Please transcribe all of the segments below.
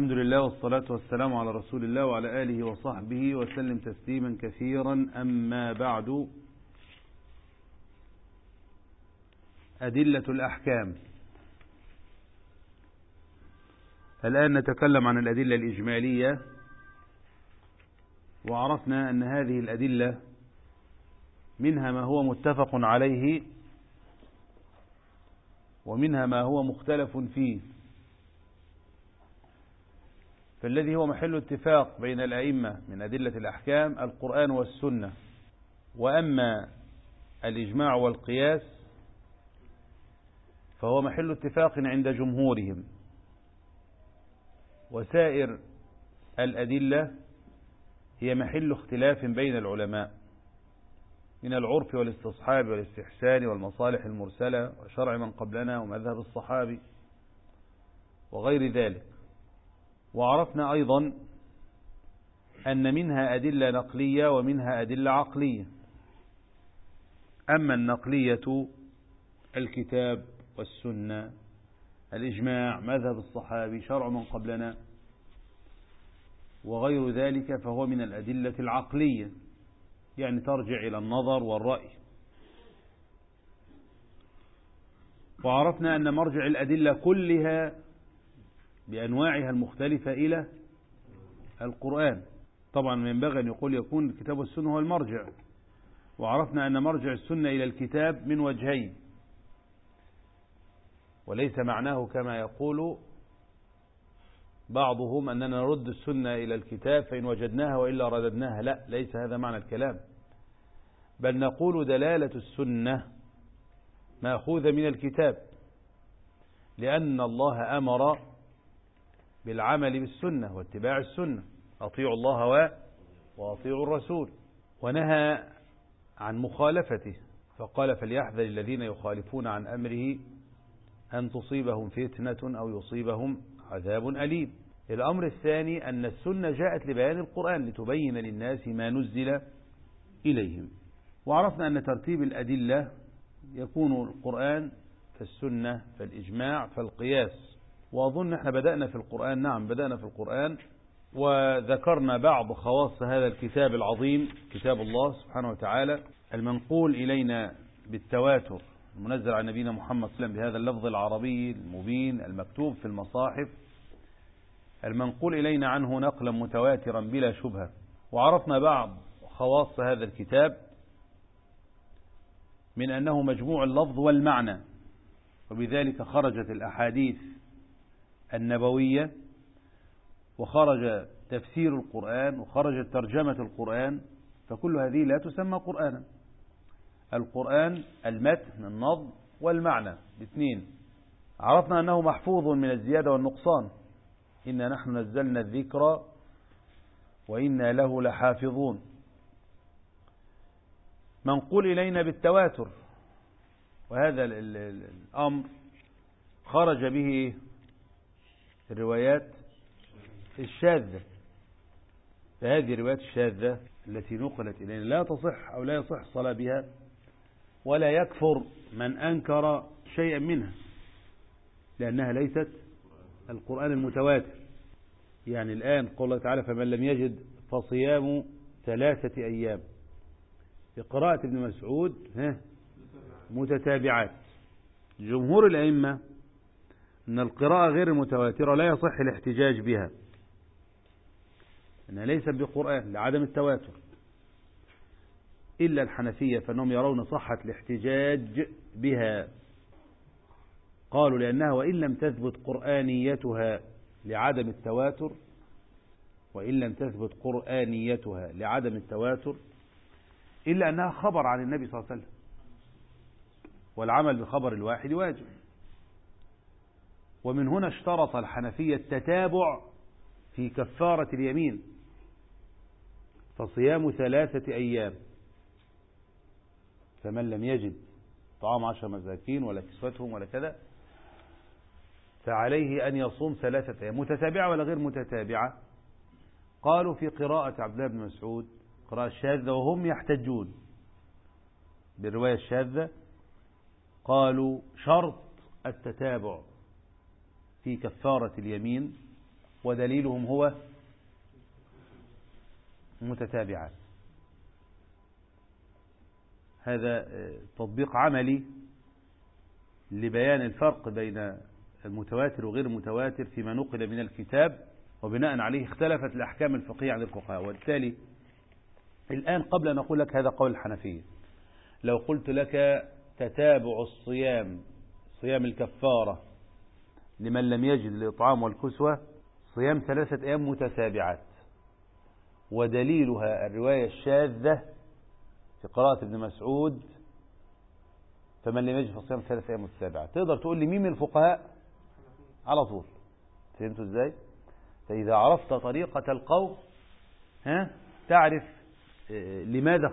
الحمد لله والصلاة والسلام على رسول الله وعلى آله وصحبه وسلم تسليما كثيرا. أما بعد، أدلة الأحكام. الآن نتكلم عن الأدلة الإجمالية، وعرفنا أن هذه الأدلة منها ما هو متفق عليه ومنها ما هو مختلف فيه. فالذي هو محل اتفاق بين الأئمة من أدلة الأحكام القرآن والسنة، وأما الإجماع والقياس فهو محل اتفاق عند جمهورهم. وسائر الأدلة هي محل اختلاف بين العلماء من العرف والاستصحاب والاستحسان والمصالح المرسلة وشرع من قبلنا ومذهب الصحابي وغير ذلك. وعرفنا أيضا أن منها أدلة نقلية ومنها أدلة عقلية. أما النقلية الكتاب والسنة، الإجماع، مذهب الصحابي، شرع من قبلنا وغير ذلك، فهو من الأدلة العقلية، يعني ترجع إلى النظر والرأي. وعرفنا أن مرجع الأدلة كلها بأنواعها المختلفة إلى القرآن. طبعا ينبغي أن يكون الكتاب والسنة هو المرجع. وعرفنا أن مرجع السنة إلى الكتاب من وجهين، وليس معناه كما يقول بعضهم أننا نرد السنة إلى الكتاب فإن وجدناها وإلا رددناها. لا، ليس هذا معنى الكلام، بل نقول دلالة السنة مأخوذة من الكتاب، لأن الله أمر بالعمل بالسنة واتباع السنة، أطيعوا الله وأطيعوا الرسول، ونهى عن مخالفته فقال فليحذر الذين يخالفون عن أمره أن تصيبهم فتنة أو يصيبهم عذاب أليم. الأمر الثاني أن السنة جاءت لبيان القرآن لتبين للناس ما نزل إليهم. وعرفنا أن ترتيب الأدلة يكون القرآن فالسنة فالإجماع فالقياس. وأظن احنا بدأنا في القرآن. نعم، بدأنا في القرآن وذكرنا بعض خواص هذا الكتاب العظيم، كتاب الله سبحانه وتعالى، المنقول إلينا بالتواتر، المنزل على نبينا محمد صلى الله عليه وسلم بهذا اللفظ العربي المبين المكتوب في المصاحف، المنقول إلينا عنه نقلا متواترا بلا شبهة. وعرفنا بعض خواص هذا الكتاب من أنه مجموع اللفظ والمعنى، وبذلك خرجت الأحاديث النبوية وخرج تفسير القرآن وخرجت ترجمة القرآن، فكل هذه لا تسمى قرآنا. القرآن المتن النظم والمعنى الاثنين. عرفنا أنه محفوظ من الزيادة والنقصان، إنا نحن نزلنا الذكر وإنا له لحافظون. منقول إلينا بالتواتر، وهذا الأمر خرج به الروايات الشاذة. فهذه الروايات الشاذة التي نقلت إلينا لا تصح أو لا يصح الصلاة بها، ولا يكفر من أنكر شيئا منها، لأنها ليست القرآن المتواتر. يعني الآن قال الله تعالى فمن لم يجد فصيام 3 أيام، بقراءة ابن مسعود متتابعات. جمهور الأئمة أن القراءة غير المتواترة لا يصح الاحتجاج بها، أنها ليست بقرآن لعدم التواتر، إلا الحنفية فإنهم يرون صحة الاحتجاج بها. قالوا لأنها وإن لم تثبت قرآنيتها لعدم التواتر، وإن لم تثبت قرآنيتها لعدم التواتر، إلا أنها خبر عن النبي صلى الله عليه وسلم، والعمل بخبر الواحد واجب. ومن هنا اشترط الحنفية التتابع في كفارة اليمين، فصيام 3 أيام، فمن لم يجد طعام 10 مساكين ولا كسوتهم ولا كذا فعليه أن يصوم 3 أيام. متتابعة ولا غير متتابعة؟ قالوا في قراءة عبد الله بن مسعود قراءة شاذة، وهم يحتجون بالرواية الشاذة، قالوا شرط التتابع في كفارة اليمين ودليلهم هو متتابعات. هذا تطبيق عملي لبيان الفرق بين المتواتر وغير المتواتر فيما نقل من الكتاب، وبناء عليه اختلفت الأحكام الفقهية عند الفقهاء. وبالتالي الآن قبل أن أقول لك هذا قول الحنفية، لو قلت لك تتابع الصيام، صيام الكفارة لمن لم يجد الإطعام والكسوة، صيام 3 أيام متتابعات، ودليلها الرواية الشاذة في قراءة ابن مسعود فمن لم يجد فصيام 3 أيام متتابعات. تقدر تقول لي مين من الفقهاء على طول؟ فهمتوا ازاي؟ فإذا عرفت طريقة القول تعرف لماذا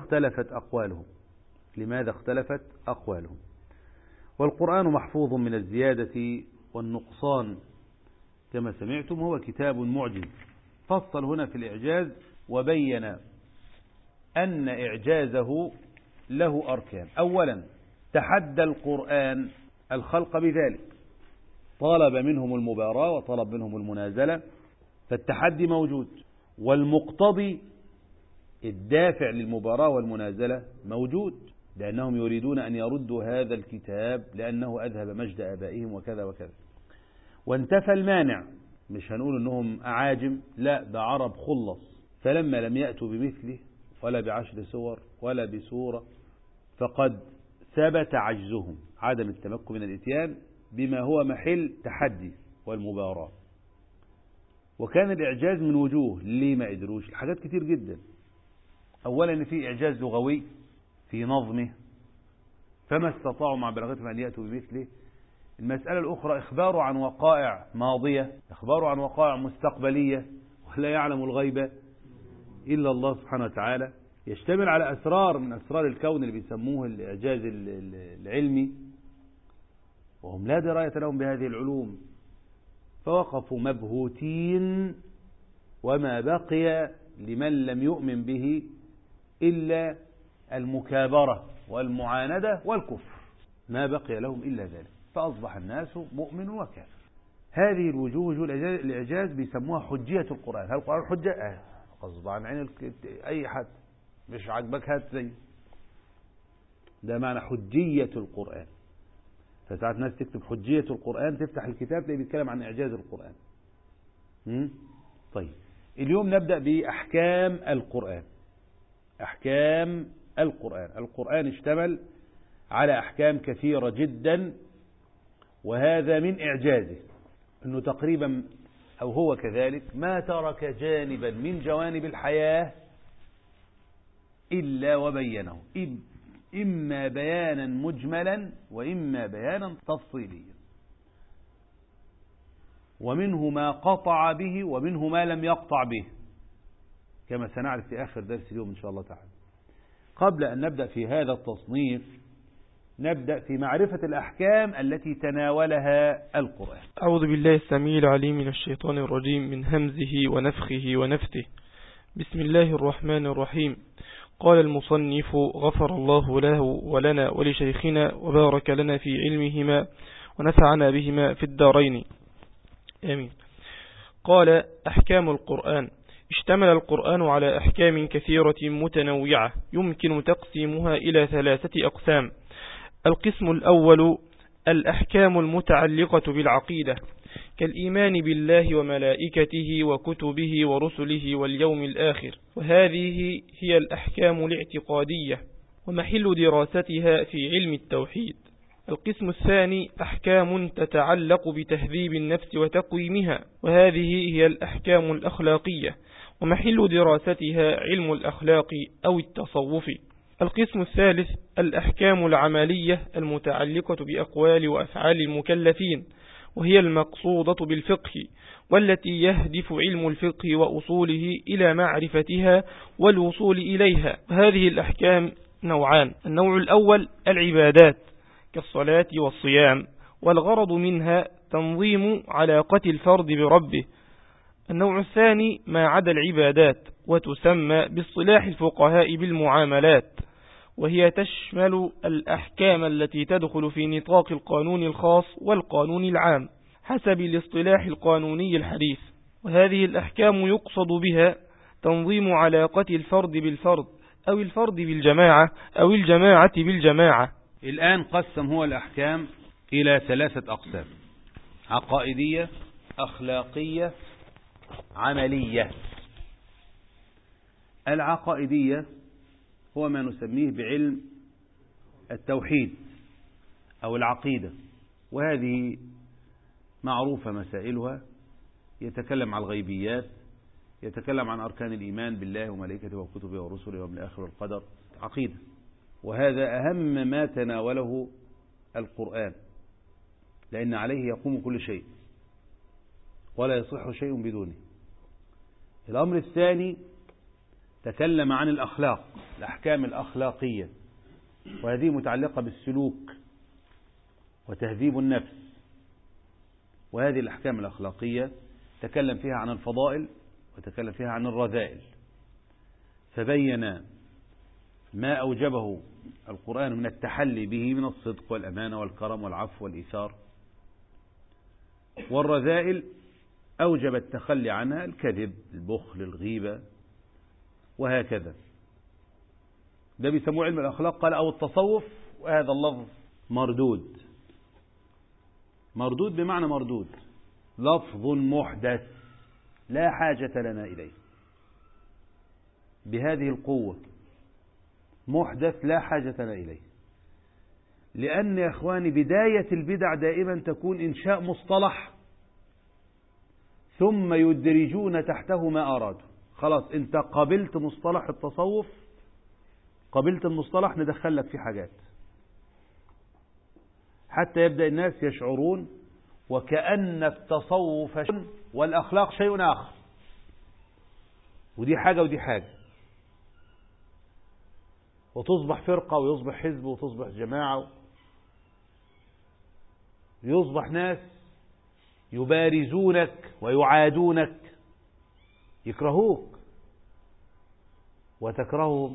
اختلفت أقوالهم. والقرآن محفوظ من الزيادة والنقصان كما سمعتم، هو كتاب معجز. فصل هنا في الإعجاز وبين أن إعجازه له أركان. أولا تحدى القرآن الخلق بذلك، طلب منهم المباراة وطلب منهم المنازلة، فالتحدي موجود، والمقتضي الدافع للمباراة والمنازلة موجود، لأنهم يريدون أن يردوا هذا الكتاب لأنه أذهب مجد آبائهم وكذا وكذا. وانتفى المانع، مش هنقول أنهم أعاجم، لا، ده عرب خلص، فلما لم يأتوا بمثله ولا ب10 سور ولا بسورة فقد ثبت عجزهم، عدم التمكن من الإتيان بما هو محل تحدي والمباراة. وكان الإعجاز من وجوه، ليه ما قدروش؟ الحاجات كتير جدا. أولا أن في إعجاز لغوي في نظمه فما استطاعوا مع بلاغتهم أن يأتوا بمثله. المسألة الأخرى إخباره عن وقائع ماضية، إخباره عن وقائع مستقبلية، ولا يعلم الغيب إلا الله سبحانه وتعالى، يشتمل على أسرار من أسرار الكون اللي بيسموه الإعجاز العلمي، وهم لا دراية لهم بهذه العلوم، فوقفوا مبهوتين، وما بقي لمن لم يؤمن به إلا المكابرة والمعاندة والكفر، ما بقي لهم إلا ذلك، فأصبح الناس مؤمن وكافر. هذه الوجوه الإعجاز بيسموها حجية القرآن. هل القرآن حجة؟ غصب عن عين أي حد، مش عاجبك هات زي ده معنى حجية القرآن. فساعات ناس تكتب حجية القرآن، تفتح الكتاب تلاقيه بيتكلم عن إعجاز القرآن. طيب اليوم نبدأ بأحكام القرآن. أحكام القرآن اشتمل على أحكام كثيرة جدا، وهذا من إعجازه أنه تقريبا أو هو كذلك ما ترك جانبا من جوانب الحياة إلا وبينه، إما بيانا مجملا وإما بيانا تفصيليا، ومنه ما قطع به ومنه ما لم يقطع به، كما سنعرف في آخر درس اليوم إن شاء الله تعالى. قبل أن نبدأ في هذا التصنيف نبدأ في معرفة الأحكام التي تناولها القرآن. أعوذ بالله السميع العليم من الشيطان الرجيم، من همزه ونفخه ونفثه. بسم الله الرحمن الرحيم. قال المصنف غفر الله له ولنا ولشيخنا وبارك لنا في علمهما ونفعنا بهما في الدارين، آمين. قال أحكام القرآن. اشتمل القرآن على أحكام كثيرة متنوعة يمكن تقسيمها إلى 3 أقسام. القسم الأول الأحكام المتعلقة بالعقيدة، كالإيمان بالله وملائكته وكتبه ورسله واليوم الآخر، وهذه هي الأحكام الاعتقادية ومحل دراستها في علم التوحيد. القسم الثاني أحكام تتعلق بتهذيب النفس وتقويمها، وهذه هي الأحكام الأخلاقية ومحل دراستها علم الأخلاق أو التصوف. القسم الثالث الأحكام العملية المتعلقة بأقوال وأفعال المكلفين، وهي المقصودة بالفقه، والتي يهدف علم الفقه وأصوله إلى معرفتها والوصول إليها. هذه الأحكام نوعان: النوع الأول العبادات كالصلاة والصيام، والغرض منها تنظيم علاقة الفرد بربه. النوع الثاني ما عدا العبادات، وتسمى باصطلاح الفقهاء بالمعاملات، وهي تشمل الأحكام التي تدخل في نطاق القانون الخاص والقانون العام حسب الاصطلاح القانوني الحديث. وهذه الأحكام يقصد بها تنظيم علاقة الفرد بالفرد أو الفرد بالجماعة أو الجماعة بالجماعة. الآن قسم هو الأحكام إلى 3 أقسام: عقائدية، أخلاقية، عملية. العقائدية هو ما نسميه بعلم التوحيد أو العقيدة، وهذه معروفة مسائلها. يتكلم عن الغيبيات، يتكلم عن أركان الإيمان بالله وملائكته وكتبه ورسله واليوم الآخر والقدر، عقيدة. وهذا أهم ما تناوله القرآن، لأن عليه يقوم كل شيء ولا يصح شيء بدونه. الأمر الثاني تكلم عن الأخلاق، الأحكام الأخلاقية، وهذه متعلقة بالسلوك وتهذيب النفس. وهذه الأحكام الأخلاقية تكلم فيها عن الفضائل وتكلم فيها عن الرذائل، فبين ما أوجبه القرآن من التحلي به من الصدق والأمانة والكرم والعفو والإيثار، والرذائل أوجب التخلي عنها: الكذب، البخل، الغيبة، وهكذا. ده بيسموه علم الأخلاق. قال أو التصوف، وهذا اللفظ مردود. مردود بمعنى مردود، لفظ محدث لا حاجة لنا إليه، بهذه القوة، محدث لا حاجة لنا إليه. لأن يا إخواني بداية البدع دائما تكون إنشاء مصطلح ثم يدرجون تحته ما أرادوا. خلاص أنت قبلت مصطلح التصوف، قبلت المصطلح، ندخل لك فيه حاجات حتى يبدأ الناس يشعرون وكأن التصوف والأخلاق شيء آخر، ودي حاجة ودي حاجة، وتصبح فرقة ويصبح حزب وتصبح جماعة، يصبح ناس يبارزونك ويعادونك، يكرهوك وتكرههم.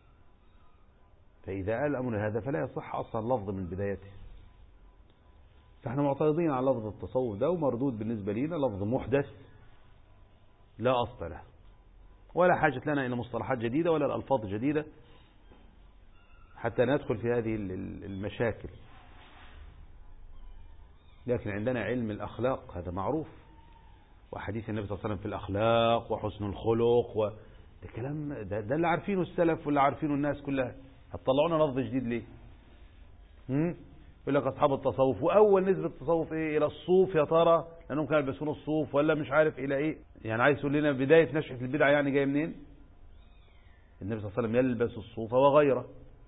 فإذا قال الأمر هذا فلا يصح أصلا لفظ من بدايته. فاحنا معترضين على لفظ التصوف ده، ومردود بالنسبة لنا، لفظ محدث لا أصل له، ولا حاجة لنا إلى مصطلحات جديدة ولا الألفاظ جديدة حتى ندخل في هذه المشاكل. لكن عندنا علم الأخلاق، هذا معروف، وحديث النبي صلى الله عليه وسلم في الأخلاق وحسن الخلق، ده كلام ده اللي عارفينه السلف واللي عارفينه الناس كلها. هتطلعونا لفظ جديد ليه؟ يقول لك أصحاب التصوف، وأول نسبة التصوف إيه؟ إلى الصوف يا ترى، لأنهم كانوا يلبسون الصوف، ولا مش عارف إلى إيه. يعني عايز يقول لنا بداية نشأة البدعة يعني جاية منين؟ النبي صلى الله عليه وسلم يلبس الصوف وغيره.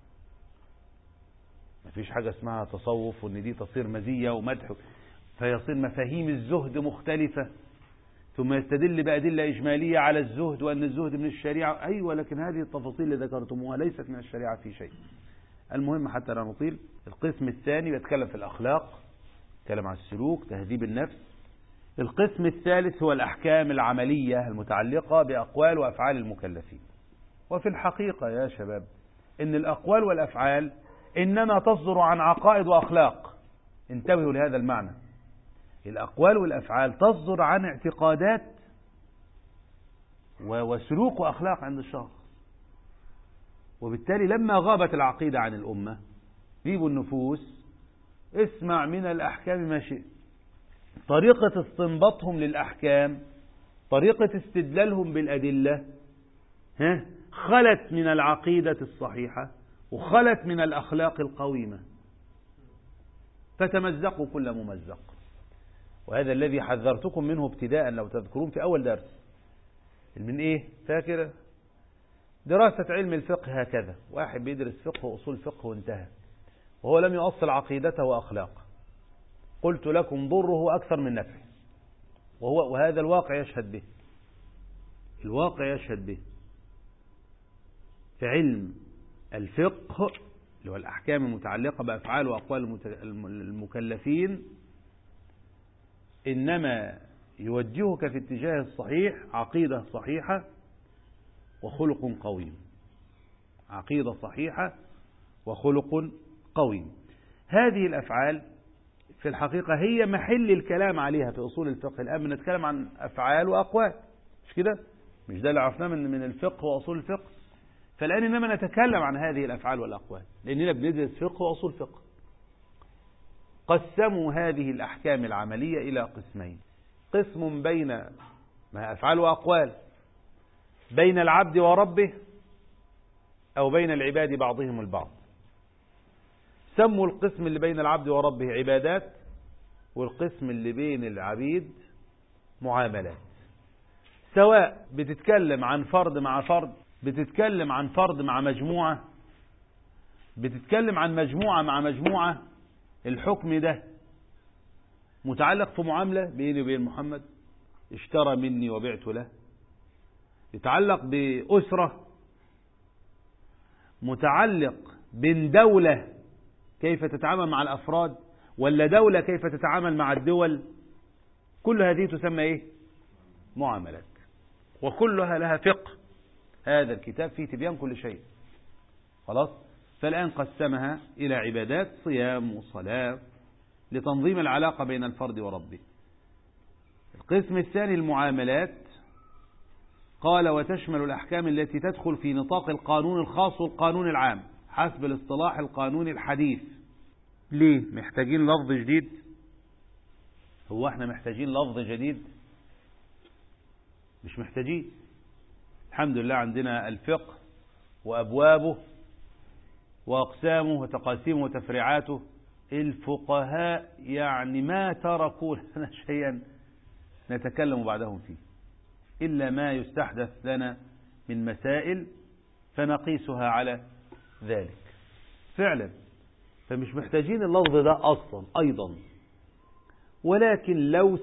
مفيش حاجة اسمها تصوف وإن دي تصير مزية ومدح، فيصير مفاهيم الزهد مختلفة، ثم يستدل بأدلة إجمالية على الزهد وأن الزهد من الشريعة. أيوة، لكن هذه التفاصيل اللي ذكرتموها ليست من الشريعة في شيء. المهم حتى لا نطيل، القسم الثاني يتكلم في الأخلاق، يتكلم عن السلوك، تهذيب النفس. القسم الثالث هو الأحكام العملية المتعلقة بأقوال وأفعال المكلفين. وفي الحقيقة يا شباب إن الأقوال والأفعال إنما تصدر عن عقائد وأخلاق. انتبهوا لهذا المعنى. الأقوال والأفعال تصدر عن اعتقادات وسلوك وأخلاق عند الشخص. وبالتالي لما غابت العقيدة عن الأمة جيبوا النفوس، اسمع من الأحكام ما شئت. طريقة استنباطهم للأحكام، طريقة استدلالهم بالأدلة خلت من العقيدة الصحيحة وخلت من الأخلاق القويمة، فتمزقوا كل ممزق. وهذا الذي حذرتكم منه ابتداء، لو تذكرون في أول درس، من إيه؟ فاكر دراسة علم الفقه هكذا، واحد بيدرس فقه وأصول فقه وانتهى وهو لم يؤصل عقيدته وأخلاقه. قلت لكم ضره أكثر من نفعه، وهذا الواقع يشهد به، الواقع يشهد به. في علم الفقه اللي هو الأحكام المتعلقة بأفعال وأقوال المكلفين، إنما يوجهك في اتجاه الصحيح، عقيدة صحيحة وخلق قويم، عقيدة صحيحة وخلق قويم. هذه الأفعال في الحقيقة هي محل الكلام عليها في أصول الفقه. الآن بنتكلم عن أفعال وأقوال، مش كده؟ مش ده اللي عرفناه من الفقه وأصول الفقه. فالآن إنما نتكلم عن هذه الأفعال والأقوال لأننا بندرس فقه وأصول فقه. قسموا هذه الأحكام العملية إلى قسمين: قسم بين ما أفعال وأقوال بين العبد وربه أو بين العباد بعضهم البعض. سموا القسم اللي بين العبد وربه عبادات، والقسم اللي بين العبيد معاملات. سواء بتتكلم عن فرد مع فرد، بتتكلم عن فرد مع مجموعة، بتتكلم عن مجموعة مع مجموعة، الحكم ده متعلق في معاملة بيني وبين محمد، اشترى مني وبعت له، يتعلق بأسرة، متعلق بين دولة كيف تتعامل مع الأفراد، ولا دولة كيف تتعامل مع الدول. كل هذه تسمى إيه؟ معاملات، وكلها لها فقه. هذا الكتاب فيه تبيان كل شيء. خلاص؟ فالآن قسمها إلى عبادات، صيام وصلاة، لتنظيم العلاقة بين الفرد وربه. القسم الثاني المعاملات، قال: وتشمل الأحكام التي تدخل في نطاق القانون الخاص والقانون العام حسب الاصطلاح القانوني الحديث. ليه؟ محتاجين لفظ جديد؟ هو احنا محتاجين لفظ جديد؟ مش محتاجين. الحمد لله عندنا الفقه وأبوابه وأقسامه وتقاسيمه وتفريعاته. الفقهاء يعني ما تركوا لنا شيئا نتكلم بعدهم فيه إلا ما يستحدث لنا من مسائل فنقيسها على ذلك فعلا. فمش محتاجين اللفظ ده أصلا أيضا. ولكن لو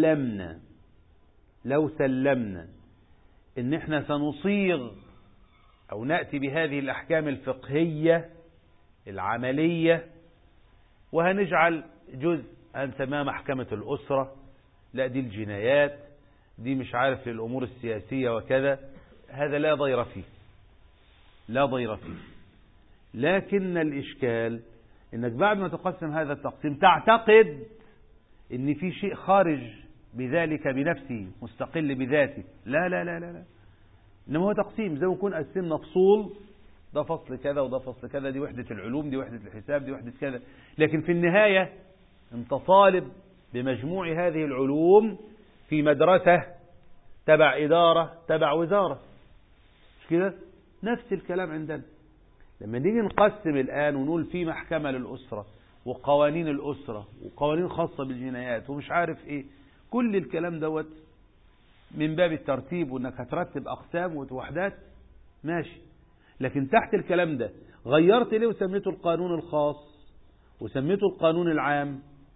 سلمنا إن احنا سنصيغ أو نأتي بهذه الأحكام الفقهية العملية وهنجعل جزء هنسميها محكمة الأسرة، لا دي الجنايات، دي مش عارف الأمور السياسية وكذا، هذا لا ضير فيه، لا ضير فيه. لكن الإشكال إنك بعد ما تقسم هذا التقسيم تعتقد إن في شيء خارج بذلك بنفسه مستقل بذاته. لا لا لا لا لا، إنما هو تقسيم زي ما يكون قسمنا فصول، ده فصل كذا وده فصل كذا، دي وحدة العلوم، دي وحدة الحساب، دي وحدة كذا. لكن في النهاية انت طالب بمجموع هذه العلوم في مدرسة تبع إدارة تبع وزارة، مش كده؟ نفس الكلام عندنا. لما نيجي نقسم الآن ونقول في محكمة للأسرة وقوانين الأسرة وقوانين خاصة بالجنايات ومش عارف إيه، كل الكلام دوت من باب الترتيب وإنك هترتب أقسام ووحدات ماشي. لكن تحت الكلام ده غيرت ليه وسميته القانون الخاص وسميته القانون العام؟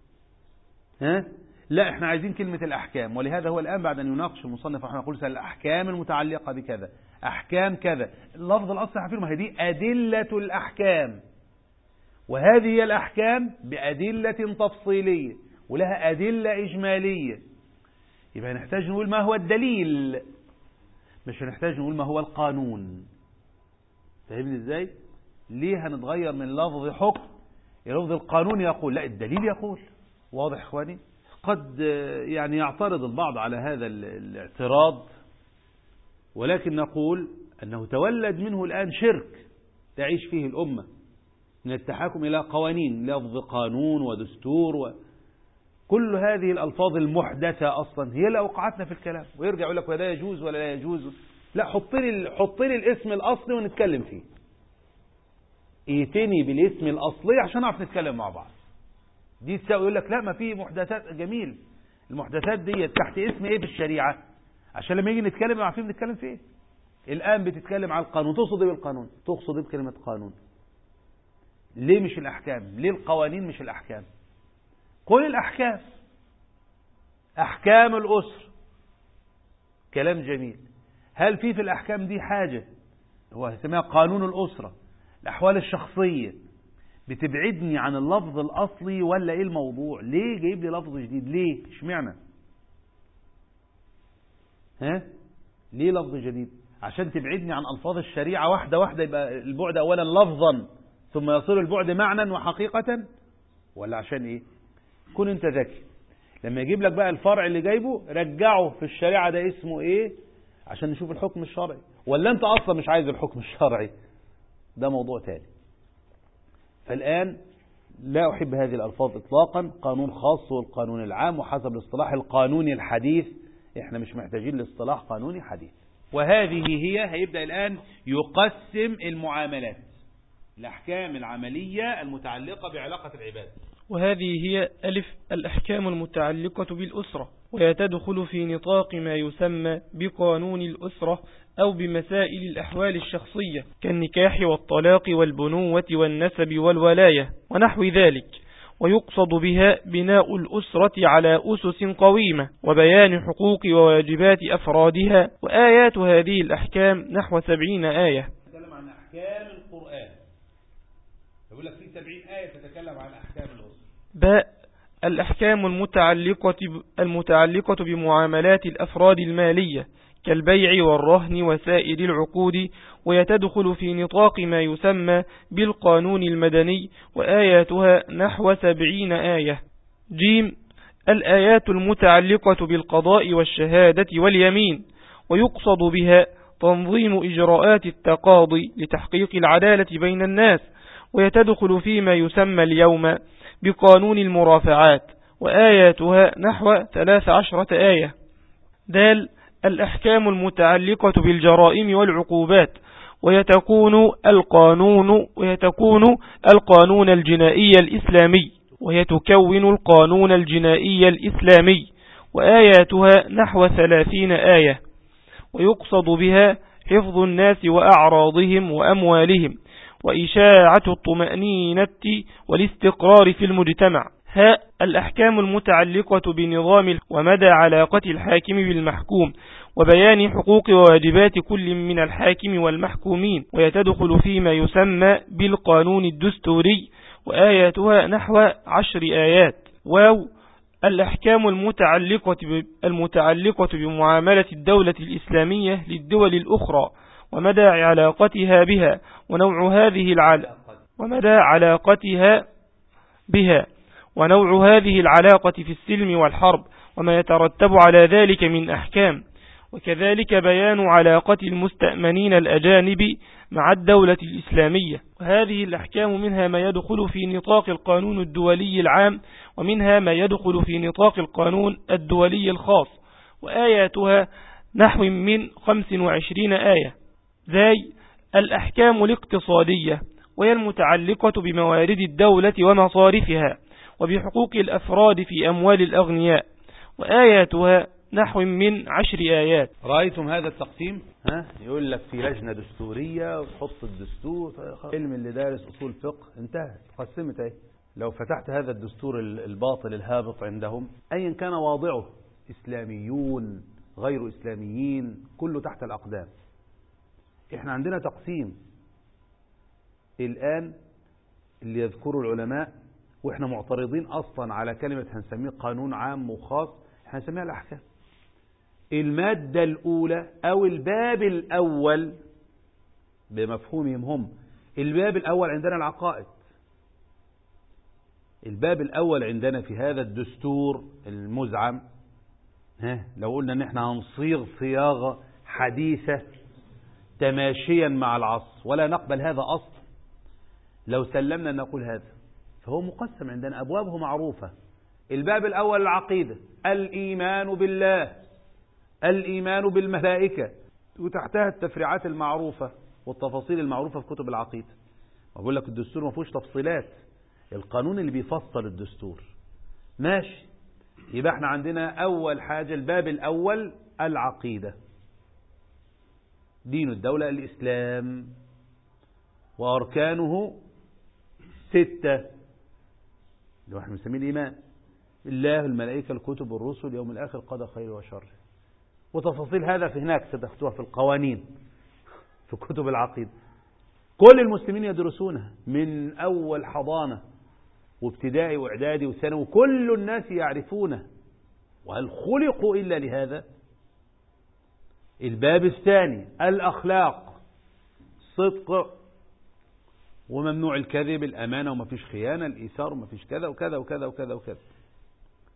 لا، احنا عايزين كلمة الأحكام. ولهذا هو الآن بعد أن يناقش المصنف رحمه يقول الأحكام المتعلقة بكذا، أحكام كذا. اللفظ الأصلي حفير، ما هي دي أدلة الأحكام، وهذه هي الأحكام بأدلة تفصيلية ولها أدلة إجمالية. يبقى نحتاج نقول ما هو الدليل، مش هنحتاج نقول ما هو القانون. فاهمني ازاي؟ ليه هنتغير من لفظ حكم إلى لفظ القانون يقول؟ لا، الدليل يقول. واضح اخواني؟ قد يعني يعترض البعض على هذا الاعتراض، ولكن نقول أنه تولد منه الآن شرك تعيش فيه الأمة من التحاكم إلى قوانين، لفظ قانون ودستور كل هذه الألفاظ المحدثة أصلا هي اللي أوقعتنا في الكلام. ويرجع يقول لك ولا يجوز ولا لا يجوز. لا، حط لي الاسم الأصلي ونتكلم فيه. ائتني بالاسم الأصلي عشان نعرف نتكلم مع بعض. دي تساوي يقول لك لا، ما في محدثات. جميل، المحدثات دي تحت اسم ايه بالشريعة؟ عشان لما يجي نتكلم عارفين نتكلم في ايه. الآن بتتكلم على القانون، تقصد ايه بالقانون؟ تقصد ايه بكلمة قانون؟ ليه مش الأحكام؟ ليه القوانين مش الأحكام؟ قل الأحكام، أحكام الأسر، كلام جميل. هل في الأحكام دي حاجة هو يسميها قانون الأسرة، الأحوال الشخصية، بتبعدني عن اللفظ الأصلي ولا إيه الموضوع؟ ليه جايب لي لفظ جديد؟ ليه؟ اشمعنى؟ ليه لفظ جديد؟ عشان تبعدني عن ألفاظ الشريعة واحدة واحدة، يبقى البعد أولا لفظا ثم يصير البعد معنى وحقيقة، ولا عشان إيه؟ كون انت ذكي. لما يجيب لك بقى الفرع اللي جايبه رجعه في الشريعة ده اسمه ايه عشان نشوف الحكم الشرعي، ولا انت اصلا مش عايز الحكم الشرعي، ده موضوع تاني. فالآن لا أحب هذه الألفاظ إطلاقا، قانون خاص والقانون العام، وحسب الاصطلاح القانوني الحديث. احنا مش محتاجين لاصطلاح قانوني حديث. وهذه هيبدأ الآن يقسم المعاملات، الأحكام العملية المتعلقة بعلاقة العباد. وهذه هي ألف الأحكام المتعلقة بالأسرة، وهي تدخل في نطاق ما يسمى بقانون الأسرة أو بمسائل الأحوال الشخصية كالنكاح والطلاق والبنوة والنسب والولاية ونحو ذلك، ويقصد بها بناء الأسرة على أسس قويمة وبيان حقوق وواجبات أفرادها. وآيات هذه الأحكام نحو 70 آية. تتكلم عن أحكام القرآن، يقول لك في 70 آية تتكلم عن أحكام الأسرة. باء الأحكام المتعلقة بمعاملات الأفراد المالية كالبيع والرهن وسائر العقود، ويتدخل في نطاق ما يسمى بالقانون المدني، وآياتها نحو 70 آية. جيم الآيات المتعلقة بالقضاء والشهادة واليمين، ويقصد بها تنظيم إجراءات التقاضي لتحقيق العدالة بين الناس، ويتدخل فيما يسمى اليوم بقانون المرافعات، وآياتها نحو 13 آية. دال الأحكام المتعلقة بالجرائم والعقوبات، ويتكون القانون الجنائي الإسلامي، وآياتها نحو 30 آية. ويقصد بها حفظ الناس وأعراضهم وأموالهم، وإشاعة الطمأنينة والاستقرار في المجتمع. هاء الأحكام المتعلقة بنظام ومدى علاقة الحاكم بالمحكوم، وبيان حقوق وواجبات كل من الحاكم والمحكومين، ويتدخل فيما يسمى بالقانون الدستوري، وآياتها نحو 10 آيات. واو الأحكام المتعلقة بمعاملة الدولة الإسلامية للدول الأخرى، ومدى علاقتها بها، ونوع هذه العلاقة في السلم والحرب، وما يترتب على ذلك من أحكام، وكذلك بيان علاقة المستأمنين الأجانب مع الدولة الإسلامية. وهذه الأحكام منها ما يدخل في نطاق القانون الدولي العام، ومنها ما يدخل في نطاق القانون الدولي الخاص، وآياتها نحو من 25 آية. زي الأحكام الاقتصادية، وهي المتعلقة بموارد الدولة ومصارفها، وبحقوق الأفراد في أموال الأغنياء، وآياتها نحو من 10 آيات. رأيتم هذا التقسيم؟ يقول لك في لجنة دستورية وتحط الدستور، علم اللي دارس أصول فقه انتهت، قسمت اهي. لو فتحت هذا الدستور الباطل الهابط عندهم أيا كان واضعه، إسلاميون غير إسلاميين، كله تحت الأقدام. احنا عندنا تقسيم الآن اللي يذكره العلماء، واحنا معترضين أصلا على كلمة هنسميه قانون عام وخاص، احنا هنسميها الأحكام. المادة الأولى أو الباب الأول بمفهومهم هم، الباب الأول عندنا العقائد. الباب الأول عندنا في هذا الدستور المزعم، لو قلنا ان احنا هنصيغ صياغة حديثة تماشيا مع العصر، ولا نقبل هذا أصلا لو سلمنا أن نقول هذا، فهو مقسم عندنا أبوابه معروفة. الباب الأول العقيدة، الإيمان بالله، الإيمان بالملائكة، وتحتها التفريعات المعروفة والتفاصيل المعروفة في كتب العقيدة. أقول لك الدستور ما فيهوش تفصيلات، القانون اللي بيفصل الدستور ماشي. يبقى احنا عندنا أول حاجة الباب الأول العقيدة، دين الدولة الإسلام، وأركانه 6 اللي احنا بنسميه الإيمان، الله الملائكة الكتب الرسل يوم الآخر قضى خير وشر، وتفاصيل هذا في هناك ستختوها في القوانين في كتب العقيدة. كل المسلمين يدرسونها من أول حضانة وابتدائي وإعدادي وثانوي، وكل الناس يعرفونه، وهل خلقوا إلا لهذا؟ الباب الثاني الأخلاق، صدق وممنوع الكذب، الأمانة وما فيش خيانة، الإيثار وما فيش كذا وكذا وكذا وكذا وكذا.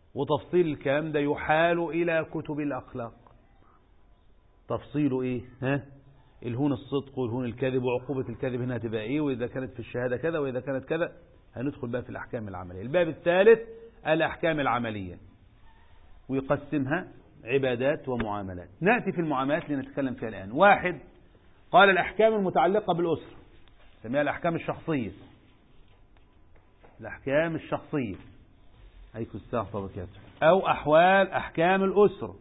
وتفصيل الكلام ده يحال إلى كتب الأخلاق. تفصيله إيه؟ الهون الصدق والهون الكذب، وعقوبة الكذب هنا هتبقى إيه، وإذا كانت في الشهادة كذا، وإذا كانت كذا. هندخل بقى في الأحكام العملية. الباب الثالث الأحكام العملية، ويقسمها عبادات ومعاملات. نأتي في المعاملات لنتكلم فيها الآن. واحد، قال الأحكام المتعلقة بالأسرة، سميها الأحكام الشخصية. الأحكام الشخصية عليكم السلام وبركاته، أو أحكام الأسرة.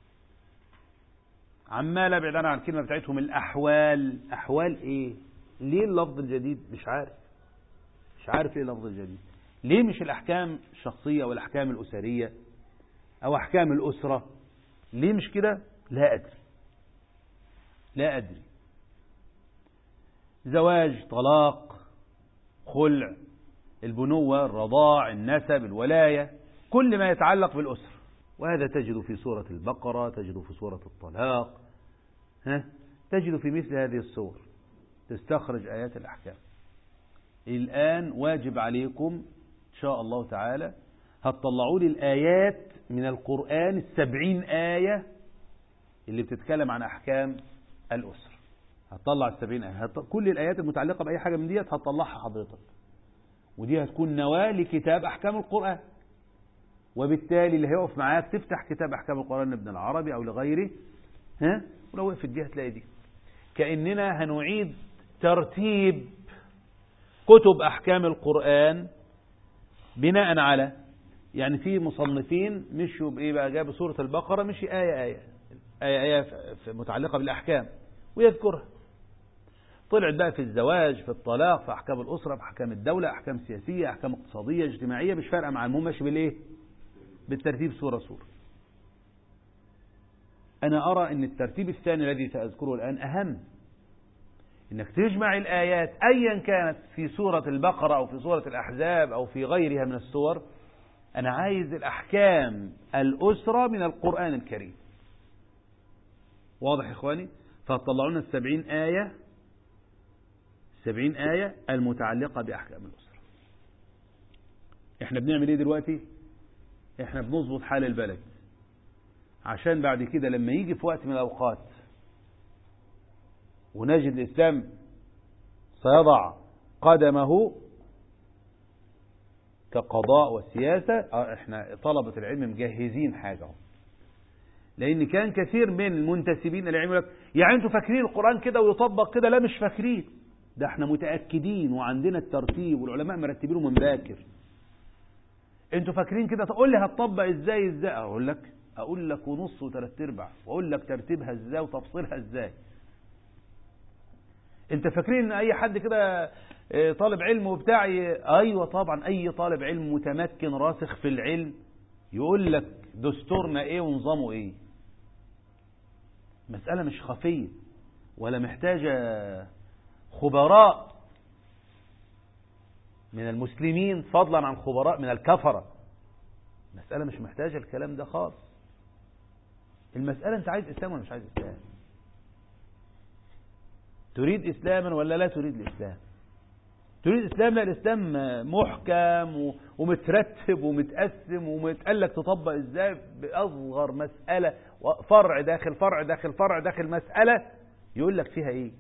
عمال أبعد أنا عن الكلمة بتاعتهم الأحوال. أحوال إيه؟ ليه اللفظ الجديد؟ مش عارف إيه اللفظ الجديد. ليه مش الأحكام الشخصية أو الأحكام الأسرية أو أحكام الأسرة؟ ليه مش كده؟ لا أدري. زواج، طلاق، خلع، البنوة، الرضاع، النسب، الولاية، كل ما يتعلق بالأسرة. وهذا تجد في سورة البقرة، تجد في سورة الطلاق، تجد في مثل هذه السور تستخرج آيات الأحكام. الآن واجب عليكم إن شاء الله تعالى هتطلعوا لي الآيات من القرآن 70 آية اللي بتتكلم عن أحكام الأسرة. هتطلع 70 آية، كل الآيات المتعلقة بأي حاجة من دي هتطلعها حضرتك، ودي هتكون نواة لكتاب أحكام القرآن. وبالتالي اللي هيقف معاك تفتح كتاب أحكام القرآن لابن العربي أو لغيره، ولو وقفت دي هتلاقي دي. كأننا هنعيد ترتيب كتب أحكام القرآن بناء على، يعني في مصنفين مشوا بإيه بقى، جابوا سورة البقرة مشي آية متعلقة بالأحكام ويذكرها. طلعت بقى في الزواج، في الطلاق، في أحكام الأسرة، في أحكام الدولة، أحكام سياسية، أحكام اقتصادية، اجتماعية، مش فارقة مع المهم، ماشي بالإيه؟ بالترتيب سورة. أنا أرى أن الترتيب الثاني الذي سأذكره الآن أهم، إنك تجمع الآيات أيا كانت في سورة البقرة أو في سورة الأحزاب أو في غيرها من السور. أنا عايز الأحكام الأسرة من القرآن الكريم. واضح يا إخواني؟ فطلعونا 70 آية المتعلقة بأحكام الأسرة. إحنا بنعمل إيه دلوقتي؟ إحنا بنظبط حال البلد عشان بعد كده لما يجي في وقت من الأوقات ونجد الإسلام سيضع قدمه كقضاء وسياسة، إحنا طلبة العلم مجهزين حاجة. لأن كان كثير من المنتسبين للعلم يقول لك يعني أنتوا فاكرين القرآن كده ويطبق كده؟ لا مش فاكرين، ده احنا متأكدين وعندنا الترتيب والعلماء مرتبينه من باكر. انتوا فاكرين كده؟ تقول لي هتطبق ازاي؟ اقول لك ونص وثلاث ارباع، واقول لك ترتيبها ازاي وتفصيلها ازاي. انت فاكرين ان اي حد كده طالب علم وبتاع ايوه طبعا اي طالب علم متمكن راسخ في العلم يقول لك دستورنا ايه ونظامه ايه. مسألة مش خفية ولا محتاجة خبراء من المسلمين فضلا عن خبراء من الكفرة. مسألة مش محتاجة الكلام ده خالص. المسألة انت عايز اسلام ولا مش عايز اسلام؟ تريد اسلاما ولا لا تريد الاسلام؟ تريد اسلام؟ لا، الاسلام محكم ومترتب ومتقسم ومتقالك تطبق ازاي باصغر مسألة، فرع داخل فرع داخل فرع داخل مسألة يقول لك فيها ايه،